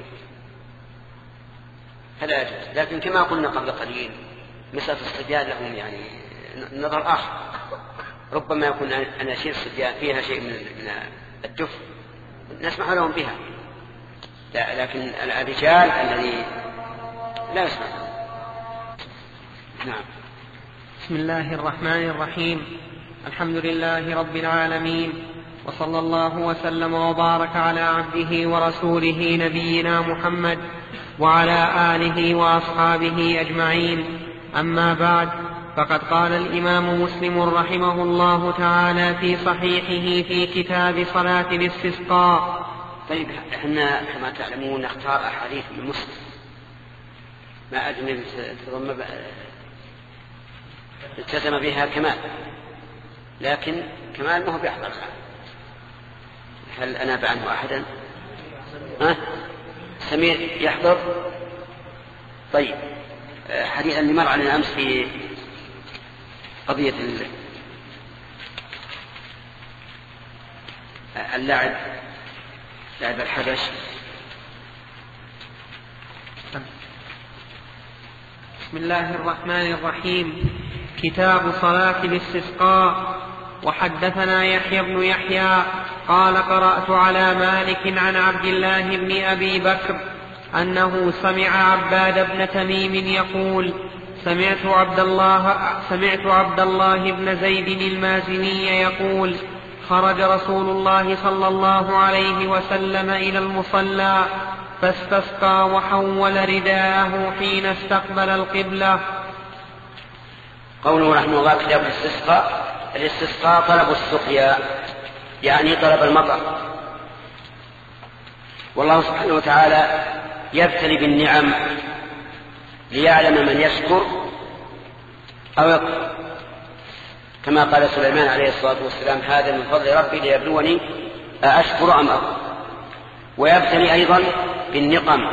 فلا يجوز. لكن كما قلنا قبل قليل مسألة الصبيان لهم يعني نظر آخر، ربما يكون أناشيد الصبيان فيها شيء من الدف نسمح لهم بها، لا لكن الرجال الذي لا يسمع. نعم. بسم الله الرحمن الرحيم. الحمد لله رب العالمين، وصلى الله وسلم وبارك على عبده ورسوله نبينا محمد وعلى آله وأصحابه أجمعين. أما بعد، فقد قال الإمام مسلم رحمه الله تعالى في صحيحه في كتاب صلاة الاستسقاء. طيب احنا كما تعلمون نختار أحاديث من مسلم، ما أجل تضم التزم بها كمال، لكن كمال ما هو بيحضر. هل أناب عنه أحدا؟ ها؟ سمير يحضر؟ طيب حديث اللي مر علينا أمس في قضية اللاعب لاعب الحبش. بسم الله الرحمن الرحيم. كتاب صلاة الاستسقاء. وحدثنا يحيى بن يحيى قال قرأت على مالك عن عبد الله بن أبي بكر أنه سمع عباد بن تميم يقول سمعت عبد الله, سمعت عبد الله بن زيد المازني يقول خرج رسول الله صلى الله عليه وسلم إلى المصلى فاستسقى وحول رداءه حين استقبل القبلة. قوله رحمه الله كتاب الاستسقاء. الاستسقاء طلب السقيا، يعني طلب المطر. والله سبحانه وتعالى يبتلي بالنعم ليعلم من يشكر أو يكفر، كما قال سليمان عليه الصلاة والسلام هذا من فضل ربي ليبلوني أشكر أم أكفر. ويبتلي أيضا بالنقم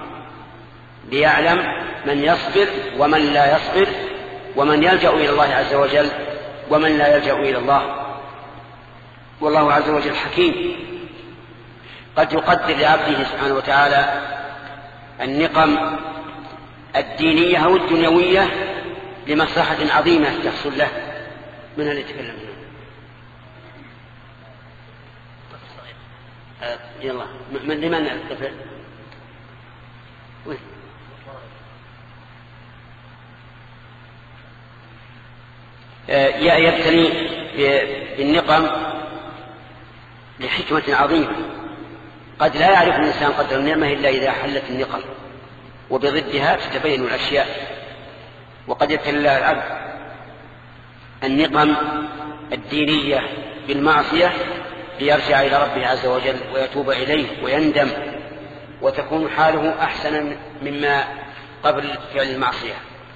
ليعلم من يصبر ومن لا يصبر، ومن يلجأ إلى الله عز وجل ومن لا يلجأ إلى الله. والله عز وجل حكيم قد يقدر لعبده سبحانه وتعالى النقم الدينية أو الدنيوية لمصلحة عظيمة تحصل له. من اللي يتكلم هنا؟ آه يلا من لمن الطفل؟ وين؟ آه يبتلي بالنقم لحكمة عظيمة. قد لا يعرف الإنسان قدر النعمة إلا إذا حلت النقم، وبضدها تتبين الأشياء. وقد يبتلي الله العبد النقم الدينية بالمعصية ليرجع إلى ربه عز وجل ويتوب إليه ويندم، وتكون حاله أحسن مما قبل فعل المعصية.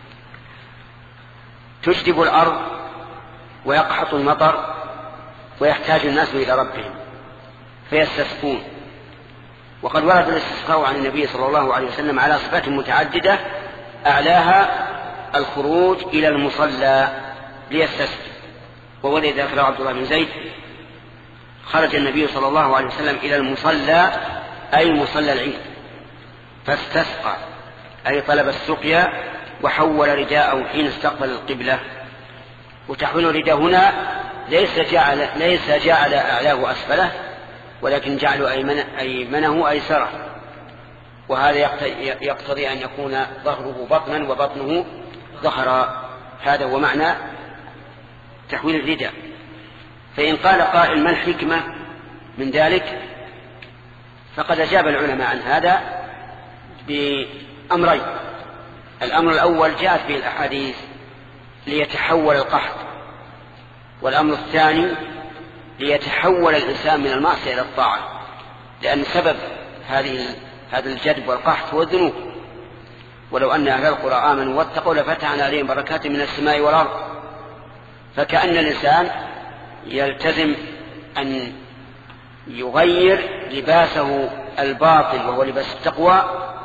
تجدب الأرض ويقحط المطر ويحتاج الناس إلى ربهم فيستسقون. وقد ورد الاستسقاء عن النبي صلى الله عليه وسلم على صفات متعددة، أعلاها الخروج إلى المصلى ليستسقي. وولد ذكر عبد الله بن زيد خرج النبي صلى الله عليه وسلم إلى المصلى أي مصلى العيد فاستسقى أي طلب السقيا وحول رداءه حين استقبل القبلة. وتحويل الرداء هنا ليس جعل, ليس جعل أعلاه أسفله، ولكن جعل أيمنه أيسره، وهذا يقتضي أن يكون ظهره بطنا وبطنه ظهرا. هذا هو معنى تحويل الرداء. فإن قال قائل ما الحكمة من ذلك، فقد أجاب العلماء عن هذا بأمرين. الأمر الأول جاءت به الأحاديث ليتحول القحط، والأمر الثاني ليتحول الإنسان من المعصية إلى الطاعة، لأن سبب هذه هذا الجدب والقحط هو الذنوب. ولو أن أهل القرى آمنوا واتقوا لفتحنا عليهم بركات من السماء والأرض. فكأن الإنسان يلتزم أن يغير لباسه الباطل وهو لباس التقوى،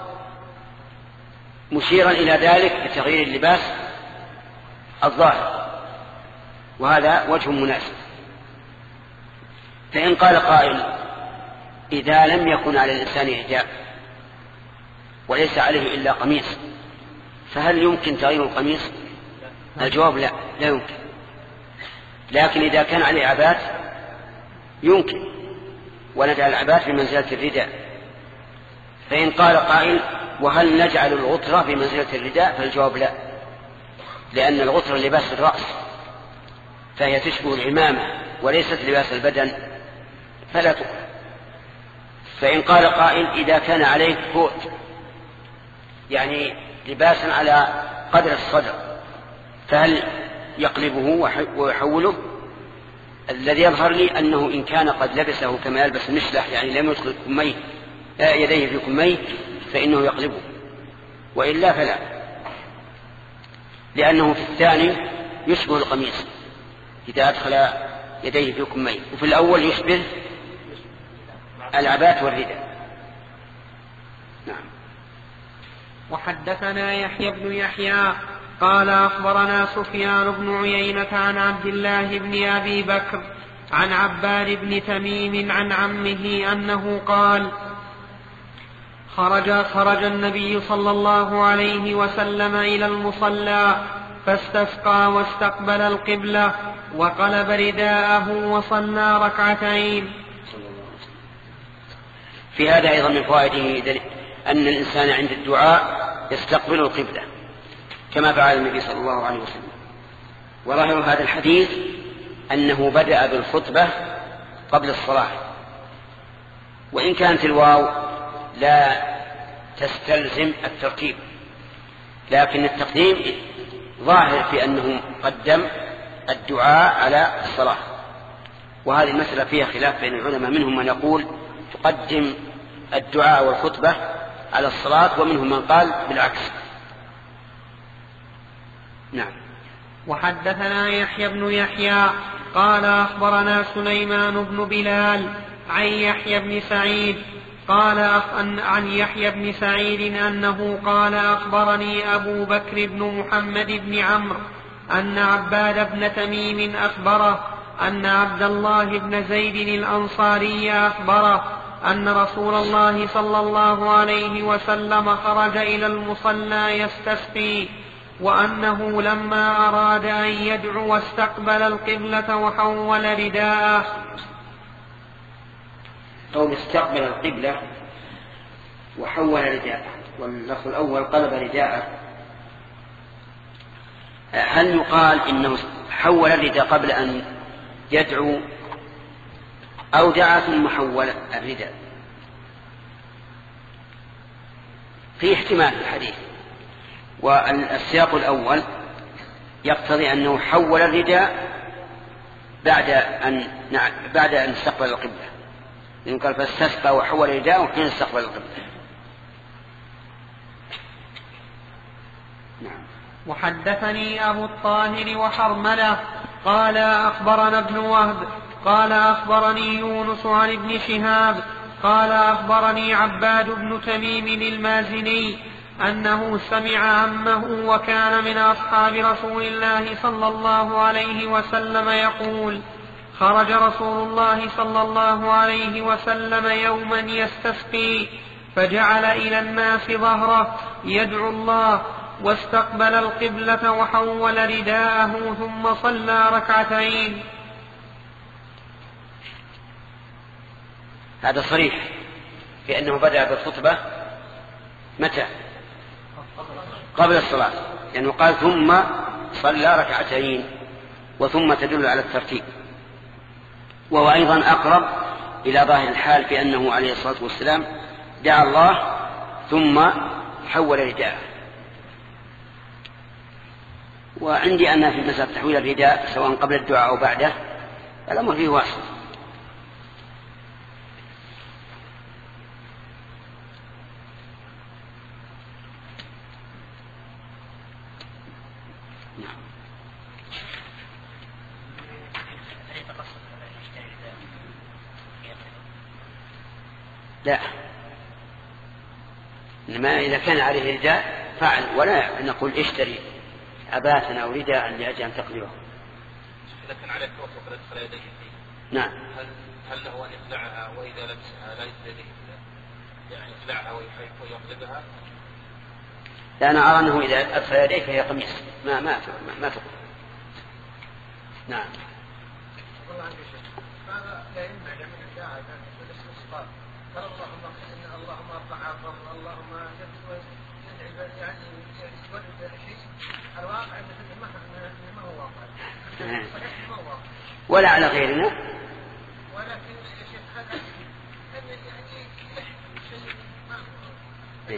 مشيرا إلى ذلك بتغيير اللباس الظاهر، وهذا وجه مناسب. فإن قال قائل إذا لم يكن على الإنسان حجاب وليس عليه إلا قميص فهل يمكن تغيير القميص؟ الجواب لا، لا يمكن. لكن إذا كان عليه عبات يمكن، ونجعل العبات في منزلة الرداء. فإن قال قائل وهل نجعل الغطرة في منزلة الرداء؟ فالجواب لا، لأن الغطرة لباس الرأس فهي تشبه العمامة وليست لباس البدن فلا تكره. فإن قال قائل إذا كان عليه كوت يعني لباسا على قدر الصدر فهل يقلبه ويحوله؟ الذي يظهر لي أنه إن كان قد لبسه كما يلبس المشلح، يعني لم يدخل كميه يديه في كميه، فإنه يقلبه، وإلا فلا، لأنه في الثاني يشبه القميص إذا أدخل يديه في كميه، وفي الأول يشبه العبات والرداء. نعم. وحدثنا يحيى بن يحيى قال أخبرنا سفيان بن عيينة عن عبد الله بن أبي بكر عن عباد بن تميم عن عمه أنه قال: خرج خرج النبي صلى الله عليه وسلم إلى المصلى فاستسقى واستقبل القبلة وقلب رداءه وصلى ركعتين. في هذا أيضا من فوائده أن الإنسان عند الدعاء يستقبل القبلة كما فعل النبي صلى الله عليه وسلم. وظاهر هذا الحديث أنه بدأ بالخطبة قبل الصلاة، وإن كانت الواو لا تستلزم الترتيب، لكن التقديم ظاهر في أنه قدم الدعاء على الصلاة. وهذه المسألة فيها خلاف بين العلماء، منهم من يقول تقدم الدعاء والخطبة على الصلاة، ومنهم من قال بالعكس. نعم. وحدثنا يحيى بن يحيى قال أخبرنا سليمان بن بلال عن يحيى بن سعيد قال عن يحيى بن سعيد أنه قال: أخبرني أبو بكر بن محمد بن عمرو أن عباد بن تميم أخبره أن عبد الله بن زيد الأنصاري أخبره أن رسول الله صلى الله عليه وسلم خرج إلى المصلى يستسقي، وأنه لما أراد أن يدعو استقبل القبلة وحول رداءه. قول استقبل القبلة وحول رداءه، واللفظ الأول قلب رداءه، هل يقال إنه حول الرداء قبل أن يدعو أو دعا ثم حول الرداء؟ في احتمال في الحديث، والسياق الأول يقتضي أنه حول الرداء بعد أن بعد أن استقبل القبلة، لأنه قال فاستسقى وحول الرداء وحين استقبل القبلة. نعم. وحدثني أبو الطاهر وحرملة قال أخبرنا ابن وهب قال أخبرني يونس عن ابن شهاب قال أخبرني عباد بن تميم المازني أنه سمع عمه وكان من أصحاب رسول الله صلى الله عليه وسلم يقول: خرج رسول الله صلى الله عليه وسلم يوما يستسقي فجعل إلى الناس ظهره يدعو الله، واستقبل القبلة وحول رداءه ثم صلى ركعتين. هذا صريح في أنه بدأ بالخطبة متى؟ قبل الصلاة، لأنه يعني قال ثم صلى ركعتين، وثم تدل على الترتيب، وهو أيضا أقرب إلى ظاهر الحال في أنه عليه الصلاة والسلام دعا الله ثم حول رداءه. وعندي أن في مسألة تحويل الرداء سواء قبل الدعاء أو بعده الأمر فيه واسع. لا، إنما إذا كان عليه رداء فعل، ولا نقول اشتري أباتا أو رداء لأجل أن تقلبه. إذا كان عليه توقف وقد أدخل يديه فيه، نعم، هل هل له أن يخلعها وإذا لبسها لا يدخل يديه يعني يخلعها ويقلبها؟ لا، أنا أرى أنه إذا أدخل يديه فهي قميص، ما ما ما تقل. نعم. والله عندي شيء، هذا لا يمنع من الداعي بالاستسقاء، قال اللهم اغفر، اللهم ارفع عفوا، اللهم يدعي يعني يسود شيء، الواقع ان ما هو واقع، ما هو واقع ولا على غيرنا، ولكن يا شيخ هذا يعني شيء ما إيه.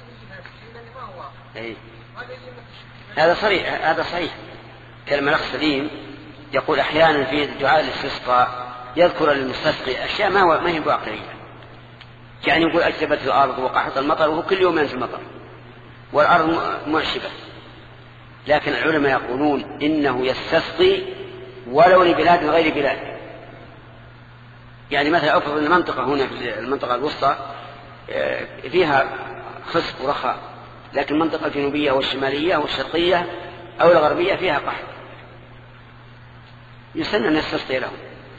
إيه. هذا صحيح، هذا صحيح. كلمة الأخ سليم يقول أحيانا في دعاء الاستسقاء يذكر للمستسقي أشياء ما ما هي واقعية، يعني يقول أجدبت الأرض وقحط المطر، وهو كل يوم ينزل المطر والأرض معشبة. لكن العلماء يقولون إنه يستسقي ولو لبلاد غير بلاد. يعني مثلا أفرض المنطقة هنا في المنطقة الوسطى فيها خصب ورخاء، لكن المنطقة الجنوبية والشمالية والشرقية أو الغربية فيها قحط، يسن أن يستسقي لهم.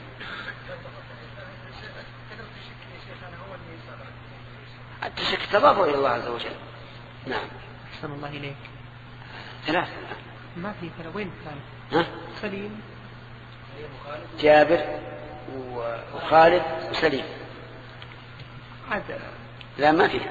التشك تضافر إلى الله عز وجل. نعم. أحسن الله إليك. ثلاثة. ما في ثلاثة. وين كان؟ ها؟ سليم. جابر وخالد وسليم. عاد. لا ما فيها.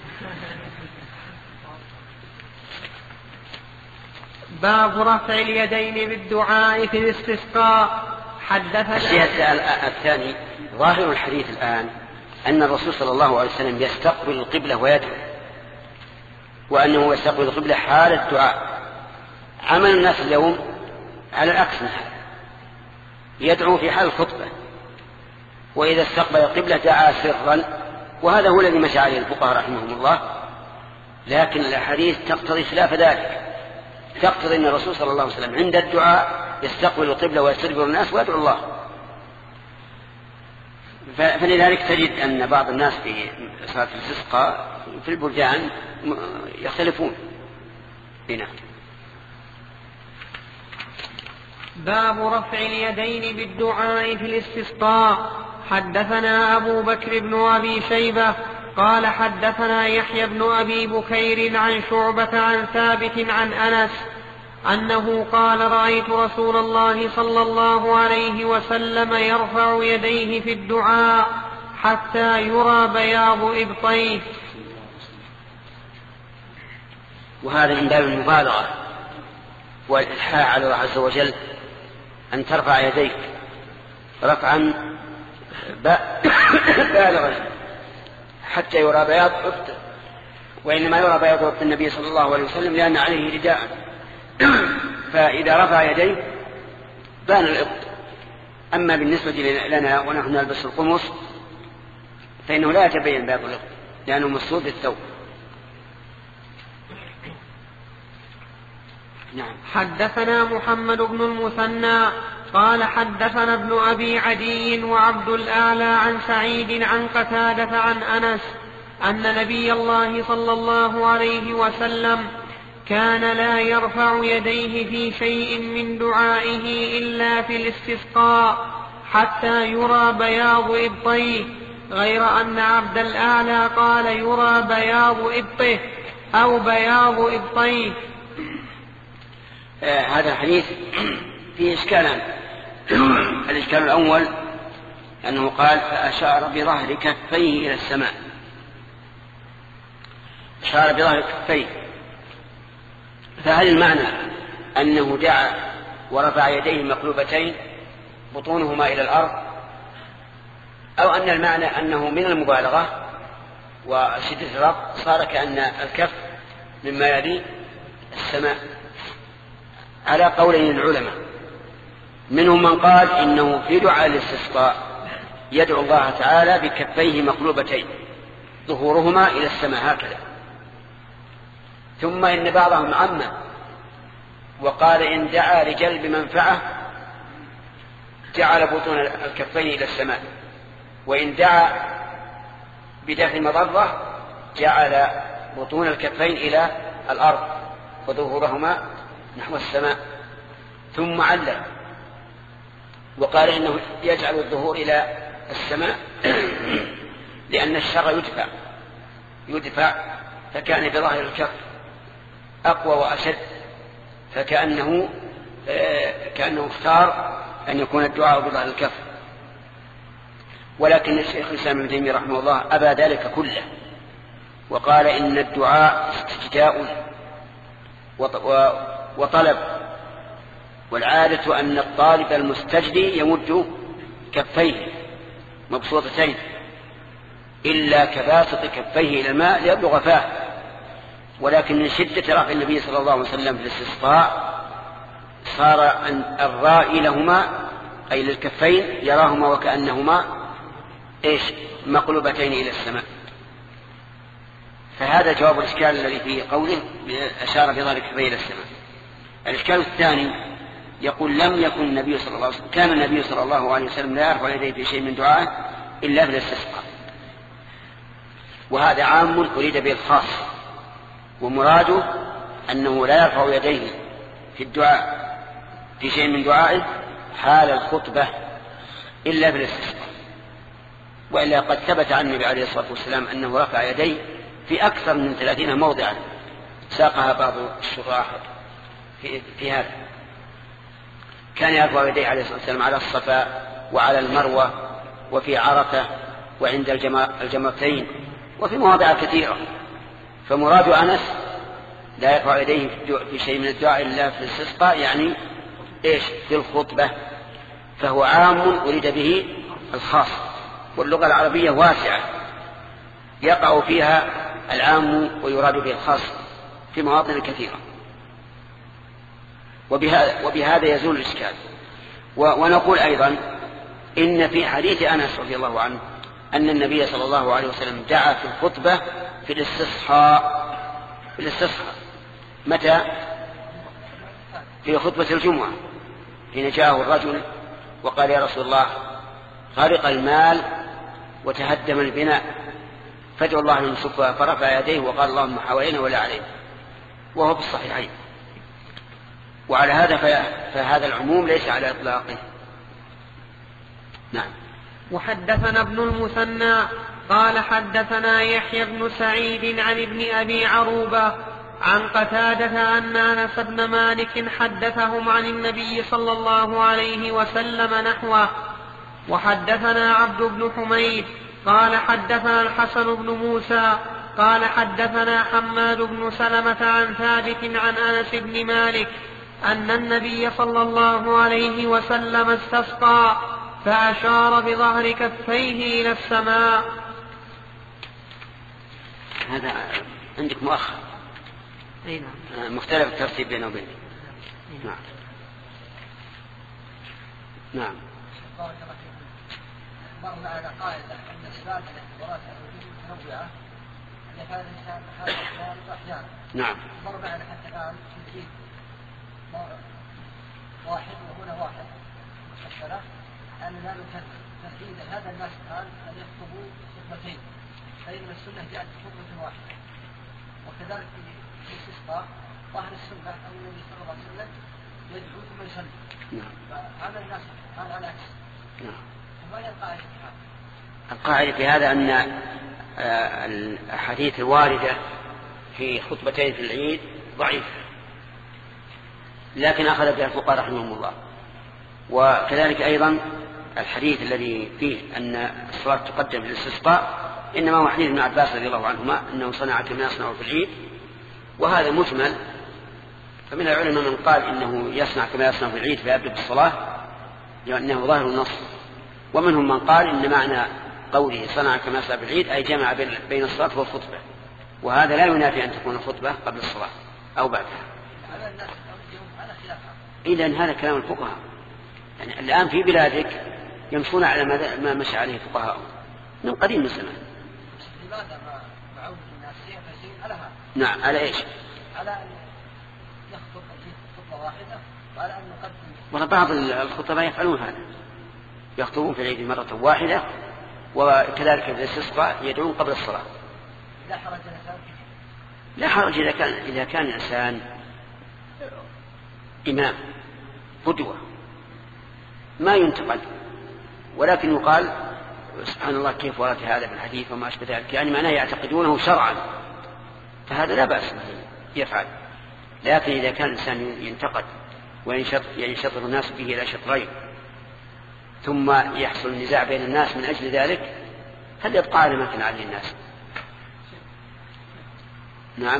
باب رفع اليدين بالدعاء في الاستسقاء. حدثنا الشيء الثاني ظاهر الحديث الآن أن الرسول صلى الله عليه وسلم يستقبل القبلة ويدعو، وأنه يستقبل القبلة حال الدعاء. عمل الناس اليوم على العكس من هذا، يدعو في حال الخطبة، وإذا استقبل القبلة دعا سرا، وهذا هو الذي مشى عليه الفقهاء رحمهم الله. لكن الأحاديث تقتضي خلاف ذلك، تقتضي أن الرسول صلى الله عليه وسلم عند الدعاء يستقبل القبلة ويستدبر الناس ويدعو الله. فلذلك تجد أن بعض الناس في صلاة الاستسقاء في البلدان يختلفون. هنا باب رفع اليدين بالدعاء في الاستسقاء. حدثنا أبو بكر بن أبي شيبة قال حدثنا يحيى بن أبي بكير عن شعبة عن ثابت عن أنس أنه قال رأيت رسول الله صلى الله عليه وسلم يرفع يديه في الدعاء حتى يرى بياض إبطيه. وهذا من باب المبالغة والإلحاح على الله عز وجل، أن ترفع يديك رفعا بالغا حتى يرى بياض إبطه، وإنما يرى بياض إبط النبي صلى الله عليه وسلم لأن عليه رداء، فإذا رفع يديه بان الإبط. أما بالنسبة لنا ونحن نلبس القمص فإنه لا يتبين بياض الإبط لأنه مستور بالثوب. نعم. حدثنا محمد بن المثنى قال حدثنا ابن أبي عدي وعبد الأعلى عن سعيد عن قتادة عن أنس أن نبي الله صلى الله عليه وسلم كان لا يرفع يديه في شيء من دعائه إلا في الاستسقاء حتى يرى بياض إبطيه، غير أن عبد الأعلى قال يرى بياض إبطه أو بياض إبطيه. آه هذا الحديث فيه إشكالان. الإشكال الأول أنه قال فأشار بظهر كفيه إلى السماء، أشار بظهر كفيه، فهل المعنى أنه دعا ورفع يديه مقلوبتين بطونهما إلى الأرض، أو أن المعنى أنه من المبالغة وشدة الربط صار كأن الكف مما يلي السماء؟ على قولين العلماء، منهم من قال إنه في دعاء الاستسقاء يدعو الله تعالى بكفيه مقلوبتين ظهورهما إلى السماء هكذا، ثم إن بعضهم عمم وقال إن دعا لجلب منفعة جعل بطون الكفين إلى السماء، وإن دعا بدفع مضرة جعل بطون الكفين إلى الأرض وظهورهما نحو السماء، ثم علّل وقال إنه يجعل الظهور إلى السماء لأن الشر يدفع يدفع فكان بظاهر الكف أقوى وأشد، فكأنه كأنه اختار أن يكون الدعاء بظاهر الكف. ولكن الشيخ الإسلام ابن تيمية رحمه الله أبى ذلك كله، وقال إن الدعاء استجداء وطلب، والعادة أن الطالب المستجدي يمد كفيه مبسوطتين إلا كباسط كفيه إلى الماء ليبلغ فاه. ولكن من شدة رفع النبي صلى الله عليه وسلم في الاستسقاء صار أن الرائي لهما أي للكفين يراهما وكأنهما إيش مقلوبتين إلى السماء. فهذا جواب الإشكال الذي في قوله أشار بظهر كفيه إلى السماء. الإشكال الثاني يقول لم يكن النبي صلى الله عليه وسلم كان النبي صلى الله عليه وسلم لا يرفع يديه في شيء من دعائه إلا في الاستسقاء، وهذا عام أريد به الخاص، ومراده أنه لا يرفع يديه في الدعاء في شيء من دعائه حال الخطبة إلا في الاستسقاء. وإلا قد ثبت عن النبي عليه الصلاة والسلام أنه رفع يديه في أكثر من ثلاثين موضعا ساقها بعض الشراح في, في هذا. كان يرفع يديه عليه الصلاة والسلام على الصفا وعلى المروة وفي عرفة وعند الجمرتين وفي مواضع كثيرة. فمراد أنس لا يرفع يديه في شيء من الدعاء إلا في الاستسقاء يعني إيش في الخطبة، فهو عام أريد به الخاص. واللغة العربية واسعة يقع فيها العام ويراد به الخاص في مواطن كثيرة، وبهذا, وبهذا يزول الإشكال. ونقول أيضا إن في حديث أنس رضي الله عنه أن النبي صلى الله عليه وسلم دعا في الخطبة في الاستصحاء في الاستصحاء متى؟ في خطبة الجمعة حين جاءه الرجل وقال يا رسول الله غرق المال وتهدم البناء فادعوا الله أن يصفها، فرفع يديه وقال اللهم حوالينا ولا علينا، وهو في الصحيحين. وعلى هذا فهذا العموم ليس على إطلاقه. نعم. وحدثنا ابن المثنى قال حدثنا يحيى بن سعيد عن ابن أبي عروبة عن قتادة أن أنس بن مالك حدثهم عن النبي صلى الله عليه وسلم نحوه. وحدثنا عبد بن حميد قال حدثنا الحسن بن موسى قال حدثنا حماد بن سلمة عن ثابت عن أنس بن مالك أن النبي صلى الله عليه وسلم استسقى فأشار بظهر كفيه إلى السماء. هذا عندك مؤخر أي نعم. مختلف الترتيب بينه وبينه. نعم. نعم. مرنا على قاعدة أن الصلاة الاعتبارات متنوعة أن كان الإنسان هذا الأحيان وأحيانا. نعم. مرنا على حتى الآن تنجيل واحد وهنا واحد مفسرة أن لا نكذب تهديد هذا الناس الآن أن يخطبوا خطبتين، فإن السنة جاءت خطبة واحدة. وكذلك في الاستسقاء ظهر السنة أن النبي صلى الله عليه وسلم يدعو ثم يصلي. نعم. فهذا الناس الآن على عكس. نعم. فما هي القاعدة في هذا؟ القاعدة في هذا أن الأحاديث الواردة في خطبتين في العيد ضعيفة، لكن أخذ بها الفقهاء رحمهم الله. وكذلك أيضا الحديث الذي فيه أن الصلاة تقدم في الاستسقاء إنما هو حديث ابن عباس رضي الله عنهما أنه صنع كما يصنع في العيد، وهذا مجمل. فمن العلماء من قال إنه يصنع كما يصنع في العيد فيبدأ بالصلاة لأنه ظاهر النص، ومنهم من قال إن معنى قوله صنع كما يصنع في العيد أي جمع بين الصلاة والخطبة، وهذا لا ينافي أن تكون الخطبة قبل الصلاة أو بعدها. إذن هذا كلام الفقهاء. يعني الآن في بلادك يمشون على ما مشى عليه الفقهاء من قديم الزمان. لماذا ما عودة الناس على هذا؟ نعم. على إيش؟ على أن يخطب خطبة واحدة وعلى أن نقدم. وبعض الخطباء يفعلون هذا، يخطبون في العيد مرة واحدة، وكذلك في الاستسقاء يدعون قبل الصلاة. لا حرج الإنسان. لا حرج إذا كان إذا كان الإنسان إمام قدوة ما ينتقد، ولكن يقال سبحان الله كيف ورد هذا في الحديث وما أشبه ذلك، يعني معناه يعتقدونه شرعا، فهذا لا بأس يفعل. لكن إذا كان الإنسان ينتقد وينشطر الناس به إلى شطرين ثم يحصل النزاع بين الناس من أجل ذلك، هل يبقى على ما كان عليه الناس؟ نعم.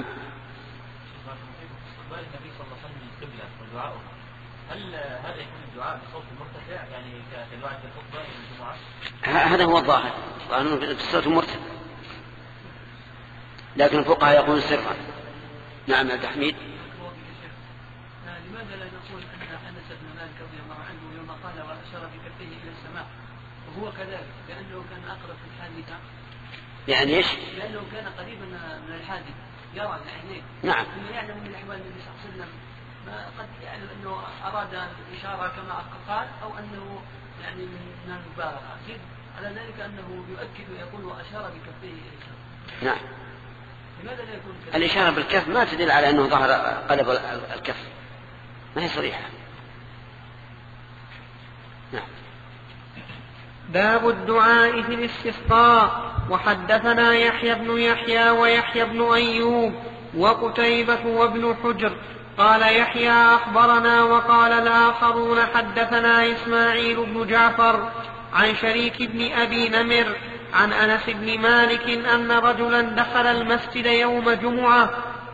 هل هذا يكون الدعاء بصوت مرتفع يعني كدعاء الخطبة الجمعة؟ هذا هو الظاهر، ظاهر بالصوت مرتفع. لكن الفقهاء يقولون سرا. نعم يا تحميد. لماذا لا نقول أن أنس بن مالك رضي الله عنه يوم قال وأشار بكفيه إلى السماء وهو كذلك لأنه كان أقرب في الحادثة؟ يعني إيش؟ لأنه كان قريبا من الحادث يرى بعينيه. نعم. ثم يعلم من أحوال النبي صلى الله عليه وسلم ما قد يعلم أنه أراد الإشارة كما قال أو أنه يعني من المبالغة. على ذلك أنه يؤكد ويقول وأشار بكفيه إلى السماء. نعم. لماذا لا يكون كذلك؟ الإشارة بالكف ما تدل على أنه ظهر قلب الكف، ما هي صريحة. نعم. باب الدعاء في الاستسقاء. وحدثنا يحيى بن يحيى ويحيى بن أيوب وقتيبة وابن حجر قال يحيى أخبرنا وقال الآخرون حدثنا إسماعيل بن جعفر عن شريك بن أبي نمر عن أنس بن مالك أن رجلا دخل المسجد يوم جمعة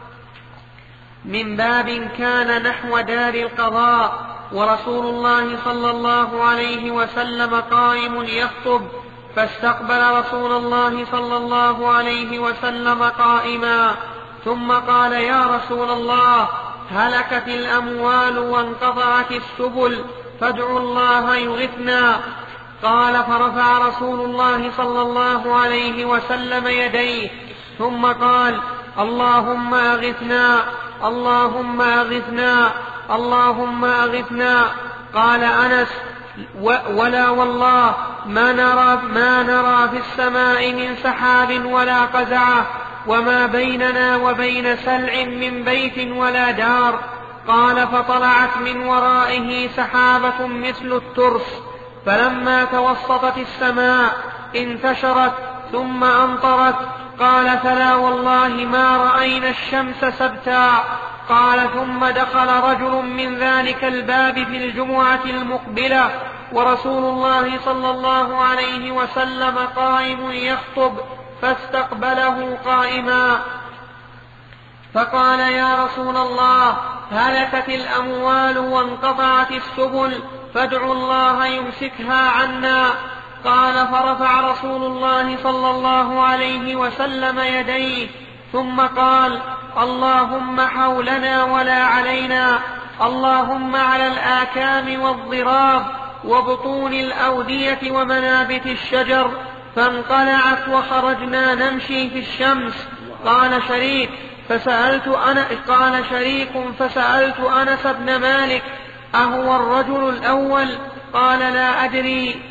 من باب كان نحو دار القضاء ورسول الله صلى الله عليه وسلم قائم يخطب فاستقبل رسول الله صلى الله عليه وسلم قائما ثم قال يا رسول الله هلكت الأموال وانقطعت السبل فادعوا الله يغثنا. قال فرفع رسول الله صلى الله عليه وسلم يديه ثم قال اللهم أغثنا اللهم أغثنا اللهم أغثنا. قال أنس ولا والله ما نرى, ما نرى في السماء من سحاب ولا قزعة وما بيننا وبين سلع من بيت ولا دار. قال فطلعت من ورائه سحابة مثل الترس فلما توسطت السماء انتشرت ثم أمطرت. قال فلا والله ما رأينا الشمس سبتا. قال ثم دخل رجل من ذلك الباب في الجمعة المقبلة ورسول الله صلى الله عليه وسلم قائم يخطب فاستقبله قائما فقال يا رسول الله هلكت الأموال وانقطعت السبل فادعوا الله يمسكها عنا. قال فرفع رسول الله صلى الله عليه وسلم يديه ثم قال اللهم حولنا ولا علينا اللهم على الآكام والضراب وبطون الأودية ومنابت الشجر. فانقلعت وخرجنا نمشي في الشمس. قال شريك فسألت أنا قال شريك فسألت أنس بن مالك أهو الرجل الأول؟ قال لا أدري.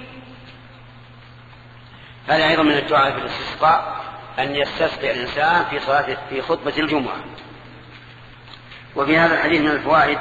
هذا أيضا من الدعاء في الاستسقاء أن يستسقي الإنسان في صلاة في خطبة الجمعة. وفي هذا الحديث من الفوائد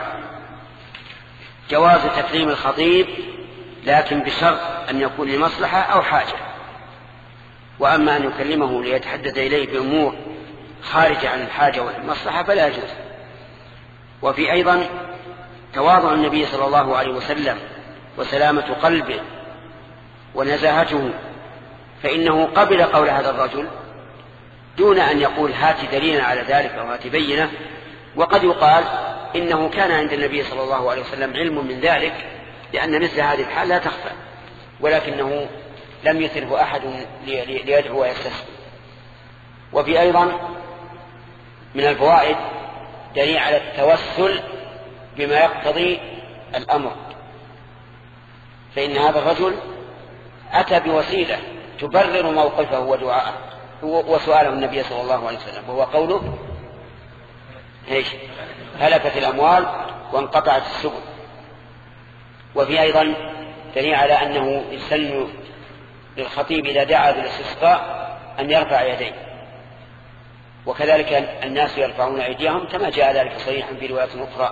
جواز تكريم الخطيب لكن بشرط أن يكون لمصلحة أو حاجة، وأما أن يكلمه ليتحدث إليه بأمور خارجة عن الحاجة والمصلحة فلا يجوز. وفي أيضا تواضع النبي صلى الله عليه وسلم وسلامة قلبه ونزاهته، فإنه قبل قول هذا الرجل دون أن يقول هات دليلا على ذلك أو هات بينة. وقد يقال إنه كان عند النبي صلى الله عليه وسلم علم من ذلك لأن مثل هذه الحال لا تخفى، ولكنه لم يثره أحد ليدعو ويستسقي. وفي أيضا من الفوائد دليل على التوسل بما يقتضي الأمر، فإن هذا الرجل أتى بوسيلة تبرر موقفه ودعاءه وسؤاله النبي صلى الله عليه وسلم، وهو قوله ايش؟ هلكت الأموال وانقطعت السبل. وفي أيضا دليل على أنه يسن للخطيب إذا دعا بالاستسقاء أن يرفع يديه، وكذلك الناس يرفعون أيديهم كما جاء ذلك صريحا في روايات أخرى.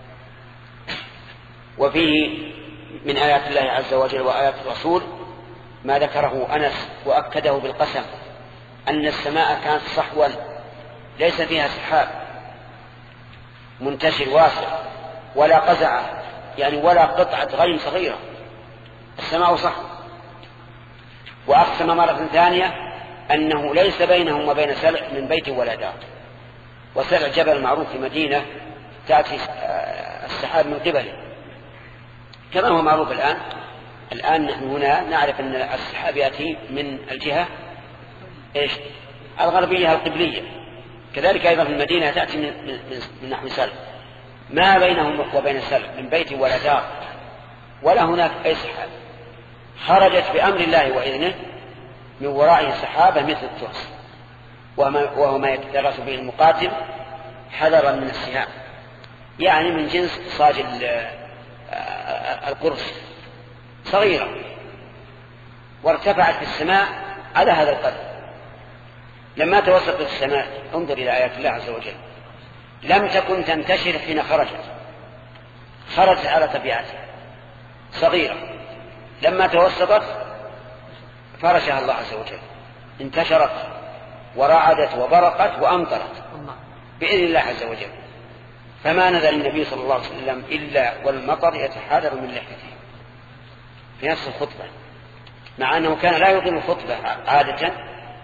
وفيه من آيات الله عز وجل وآيات الرسول ما ذكره أنس وأكده بالقسم أن السماء كانت صحوا ليس فيها سحاب منتشر واسع ولا قزعة، يعني ولا قطعة غيم صغيرة، السماء صحو. وأقسم مرة ثانية أنه ليس بينهم وبين سلع من بيت ولا دار. وسلع جبل معروف في مدينة تأتي السحاب من قبله كما هو معروف الآن. الآن نحن هنا نعرف أن السحاب يأتي من الجهة إيش؟ الغربية القبلية، كذلك أيضا في المدينة تأتي من, من, من نحو سلف، ما بينهم وبين سلف من بيت ولا دار ولا هناك أي سحاب، خرجت بأمر الله وإذنه، من ورائه سحابة مثل الترس، وهو ما يتدرس به المقاتل حذرا من السهام، يعني من جنس صاج القرص، صغيرة وارتفعت في السماء على هذا القدر. لما توسطت السماء، انظر إلى آيات الله عز وجل، لم تكن تنتشر حين خرجت، خرجت على طبيعتها صغيرة، لما توسطت فرشها الله عز وجل، انتشرت ورعدت وبرقت وأمطرت بإذن الله عز وجل. فما نزل النبي صلى الله عليه وسلم إلا والمطر يتحادر من لحيته في نفس الخطبة، مع أنه كان لا يطيل الخطبة عادة،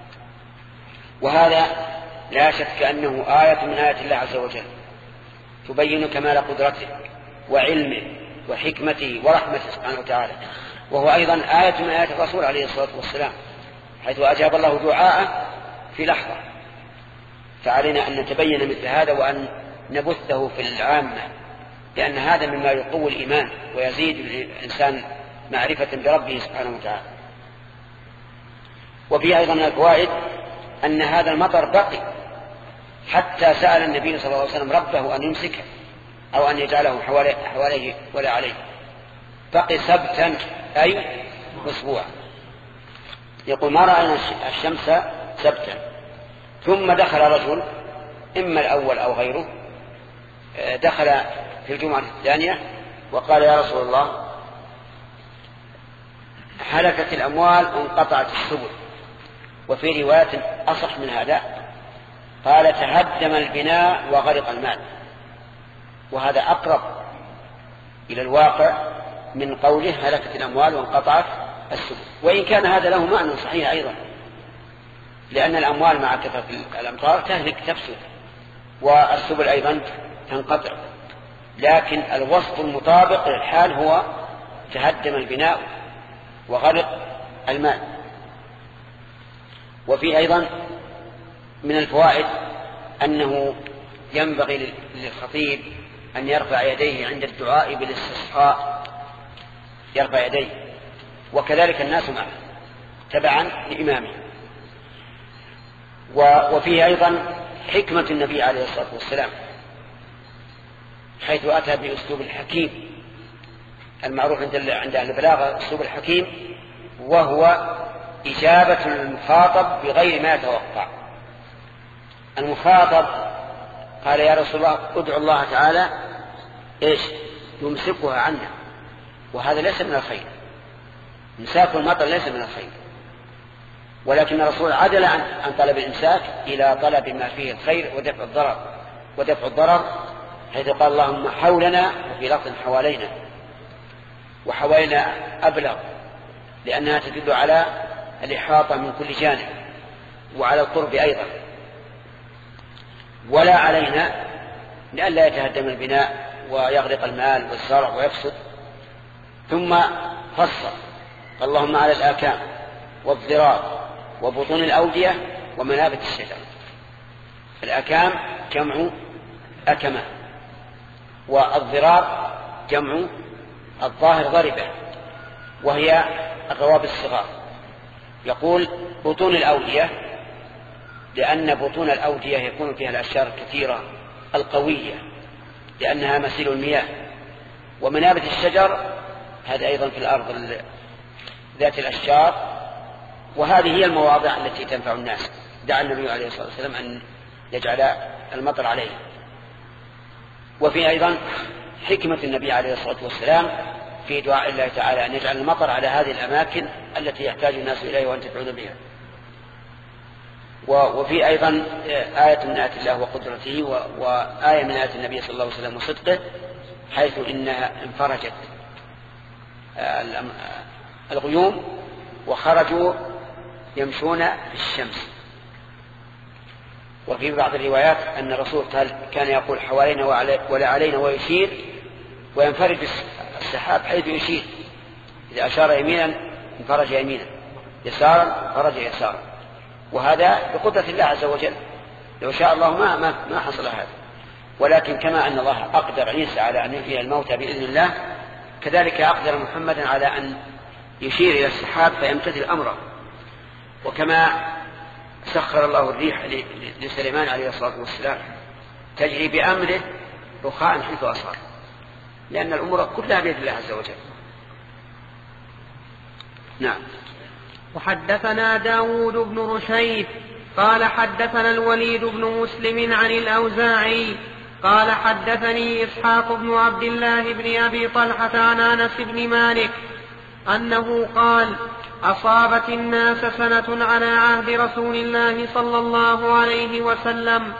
وهذا لا شك أنه آية من آيات الله عز وجل تبين كمال قدرته وعلمه وحكمته ورحمته سبحانه وتعالى، وهو أيضا آية من آيات الرسول عليه الصلاة والسلام، حيث أجاب الله دعاءه في لحظة. فعلينا أن نتبين مثل هذا وأن نبثه في العامة، لأن هذا مما يقوي الإيمان ويزيد الإنسان معرفة بربه سبحانه وتعالى. وفي أيضا الفوائد أن هذا المطر بقي حتى سأل النبي صلى الله عليه وسلم ربه أن يمسكه أو أن يجعله حواليه ولا عليه، بقي سبتا أي أسبوع. يقول ما رأينا الشمس سبتا. ثم دخل رجل، إما الأول أو غيره، دخل في الجمعة الثانية وقال يا رسول الله هلكت الأموال وانقطعت السبل، وفي رواية أصح من هذا قال تهدم البناء وغرق المال، وهذا أقرب إلى الواقع من قوله هلكت الأموال وانقطعت السبل، وإن كان هذا له معنى صحيح أيضا، لأن الأموال مع كثرة الأمطار تهلك تفسد، والسبل أيضا تنقطع، لكن الوصف المطابق للحال هو تهدم البناء وغرق المال. وفي أيضا من الفوائد أنه ينبغي للخطيب أن يرفع يديه عند الدعاء بالاستسقاء، يرفع يديه، وكذلك الناس معه تبعا لإمامه. وفيه أيضا حكمة النبي عليه الصلاة والسلام، حيث أتى بأسلوب الحكيم المعروف عند أهل البلاغة أسلوب الحكيم، وهو إجابة المخاطب بغير ما يتوقع. المخاطب قال يا رسول الله ادعو الله تعالى إيش يمسكها عنا، وهذا ليس من الخير، امساك المطر ليس من الخير، ولكن الرسول عدل عن طلب الإمساك إلى طلب ما فيه الخير ودفع الضرر ودفع الضرر حيث قال اللهم حولنا، وفي لفظ حوالينا، وحوالينا أبلغ لأنها تدل على الإحاطة من كل جانب وعلى القرب أيضا، ولا علينا لئلا يتهدم البناء ويغرق المال والزرع ويفسد. ثم فصل اللهم على الآكام والضرار وبطون الأودية ومنابت الشجر. الآكام جمع أكمة، والضرار جمع الظاهر ضربة، وهي الرواب الصغار. يقول بطون الأودية لأن بطون الأودية يكون فيها الأشجار الكثيرة القوية لأنها مسيل المياه. ومنابت الشجر هذا أيضا في الأرض ذات الأشجار، وهذه هي المواضع التي تنفع الناس. دعا النبي عليه الصلاة والسلام أن يجعل المطر عليه. وفي أيضا حكمة النبي عليه الصلاة والسلام في دعاء الله تعالى أن يجعل المطر على هذه الأماكن التي يحتاج الناس إليه وينتفعون بها. وفي أيضا آية من آيات الله وقدرته، وآية من آيات النبي صلى الله عليه وسلم وصدقه، حيث إنها انفرجت الغيوم وخرجوا يمشون في الشمس. وفي بعض الروايات أن الرسول كان يقول حوالينا ولا علينا ويشير، وينفرج السحاب حيث يشير، إذا أشار يمينا انفرج يمينا، يسارا انفرج يسارا، وهذا بقدرة الله عز وجل. لو شاء الله ما, ما, ما حصل هذا. ولكن كما أن الله أقدر عيسى على أن يحيي الموتى بإذن الله، كذلك أقدر محمدا على أن يشير إلى السحاب فيمتثل أمره. وكما سخر الله الريح لسليمان عليه الصلاة والسلام تجري بأمره رخاء حيث أصاب، لأن الأمور كلها بيد الله عز وجل. نعم. وحدثنا داود بن رشيد قال حدثنا الوليد بن مسلم عن الأوزاعي قال حدثني إسحاق بن عبد الله بن أبي طلحة عن أنس بن مالك أنه قال أصابت الناس سنة على عهد رسول الله صلى الله عليه وسلم،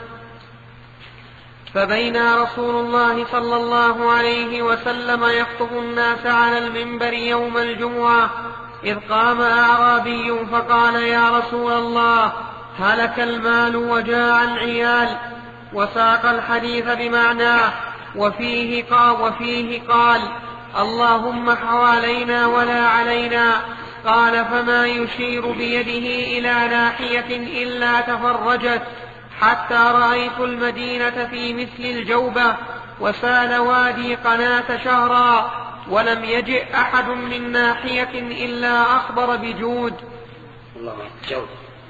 فبينا رسول الله صلى الله عليه وسلم يخطب الناس على المنبر يوم الجمعة إذ قام أعرابي فقال يا رسول الله هلك المال وجاع العيال، وساق الحديث بمعناه، وفيه قال, وفيه قال اللهم حوالينا ولا علينا. قال فما يشير بيده إلى ناحية إلا تفرجت حتى رأيت المدينة في مثل الجوبة، وسال وادي قناة شهرا، ولم يجئ أحد من ناحية إلا أخبر بجود. الله جود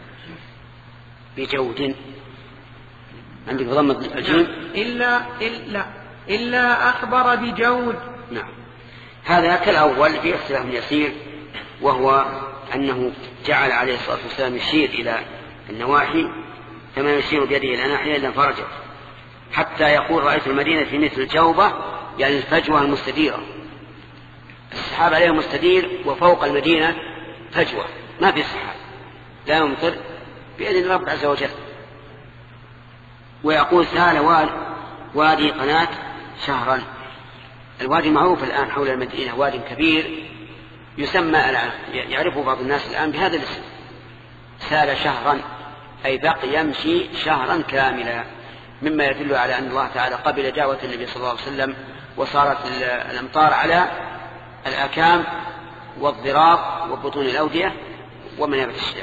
بجود عندك ضمة الجيم إلا, إلا, إلا أخبر بجود. نعم. هذا كالأول في اختلاف يسير، وهو أنه جعل عليه الصلاة والسلام يشير إلى النواحي كما يشير بيده إلى ناحية إلا انفرجت حتى يقول رأيت المدينة في مثل الجوبة، يعني الفجوة المستديرة. السحاب عليه مستدير وفوق المدينة فجوة ما في سحاب، لا يمطر بإذن الرب عز وجل. ويقول سال وادي قناة شهرا. الوادي معروف الآن حول المدينة وادي كبير يسمى الآن يعرفه بعض الناس الآن بهذا الاسم، سال شهرا أي بقي يمشي شهرا كاملا، مما يدل على أن الله تعالى قبل دعوة النبي صلى الله عليه وسلم، وصارت الأمطار على الأكام والضراب وبطون الأودية ومنابت الشجر.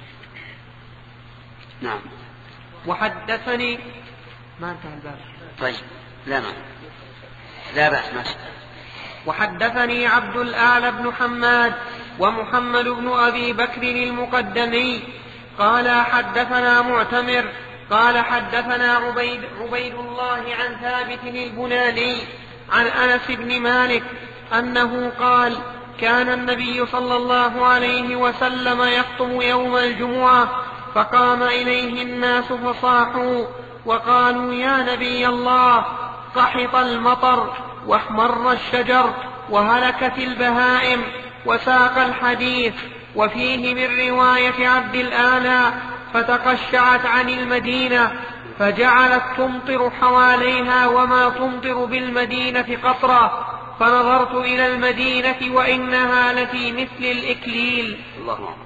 نعم. وحدثني ما انتهى الباب. طيب لا ما لا بأس ماشي. وحدثني عبد الأعلى بن حماد ومحمد بن أبي بكر المقدمي قال حدثنا معتمر قال حدثنا عبيد, عبيد الله عن ثابت البناني عن أنس بن مالك أنه قال كان النبي صلى الله عليه وسلم يخطب يوم الجمعة فقام إليه الناس فصاحوا وقالوا يا نبي الله قحط المطر واحمر الشجر وهلكت البهائم، وساق الحديث. وفيه من رواية عبد الآلى فتقشعت عن المدينة فجعلت تمطر حواليها وما تمطر بالمدينة قطرة، فنظرت إلى المدينة وإنها لفي مثل الإكليل. الله الله.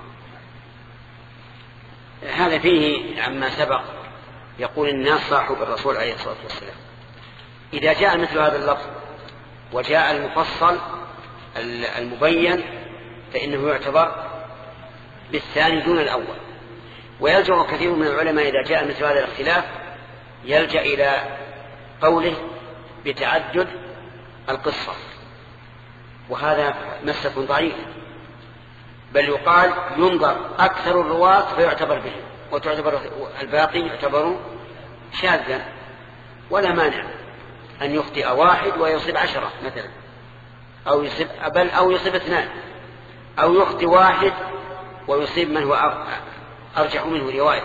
هذا فيه عما سبق يقول الناس صاحوا بالرسول عليه الصلاة والسلام. إذا جاء مثل هذا اللفظ وجاء المفصل المبين فإنه يعتبر بالثاني دون الأول. ويلجأ كثير من العلماء إذا جاء مثل هذا الاختلاف يلجأ إلى قوله بتعدد القصة، وهذا مسلك ضعيف، بل يقال ينظر أكثر الرواة فيعتبر به، وتعتبر الباقي يعتبر شاذا، ولا مانع أن يخطئ واحد ويصيب عشرة مثلا، أو يصيب بل أو يصيب اثنان، أو يخطئ واحد ويصيب من هو أرجح منه رواية.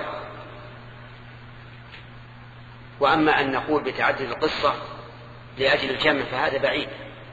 وأما أن نقول بتعدد القصة لأجل الجمع فهذا بعيد.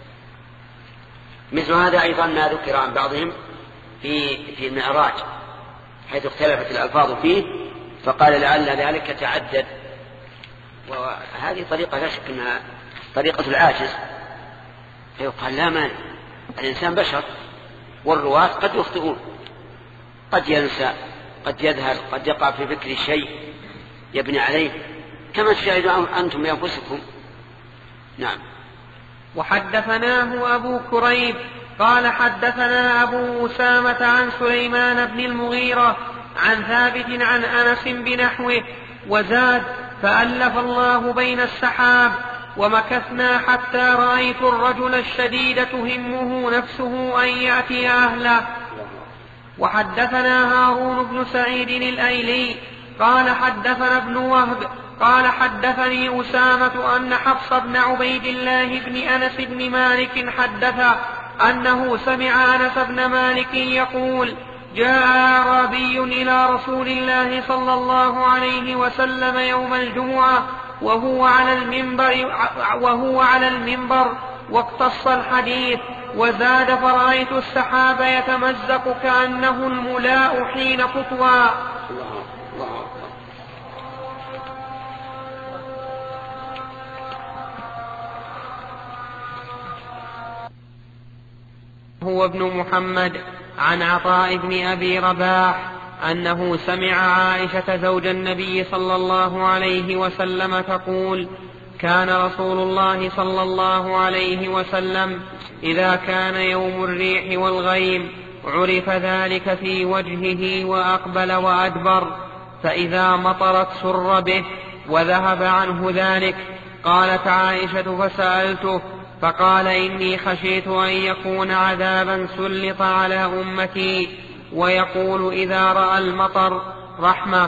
مثل هذا أيضا ما ذكر عن بعضهم في في المعراج حيث اختلفت الألفاظ فيه فقال لعل ذلك تعدد، وهذه طريقة لا شك أنها طريقة العاجز، فيقال لا مانع، الإنسان بشر والرواة قد يخطئون، قد ينسى، قد يذهل، قد يقع في فكر شيء يبني عليه كما تشاهدون أنتم بأنفسكم. نعم. وحدثناه أبو كريب قال حدثنا أبو أسامة عن سليمان بن المغيرة عن ثابت عن أنس بنحوه وزاد فألف الله بين السحاب. ومكثنا حتى رأيت الرجل الشديد تهمه نفسه أن يأتي أهله. وحدثنا هارون بن سعيد الأيلي قال حدثنا ابن وهب قال حدثني أسامة أن حفص بن عبيد الله بن أنس بن مالك حدث أنه سمع أنس بن مالك يقول جاء أعرابي إلى رسول الله صلى الله عليه وسلم يوم الجمعة وهو على المنبر, وهو على المنبر واقتص الحديث وزاد فرأيت السحاب يتمزق كأنه الملاء حين تطوى. هو ابن محمد عن عطاء بن أبي رباح أنه سمع عائشة زوج النبي صلى الله عليه وسلم تقول كان رسول الله صلى الله عليه وسلم إذا كان يوم الريح والغيم عرف ذلك في وجهه وأقبل وأدبر، فإذا مطرت سر به وذهب عنه ذلك. قالت عائشة فسألته فقال إني خشيت أن يكون عذابا سلط على أمتي، ويقول إذا رأى المطر رحمة.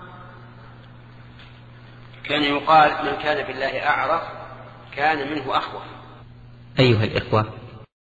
كان يقال من كان بالله أعرف كان منه أخوف. أيها الإخوة،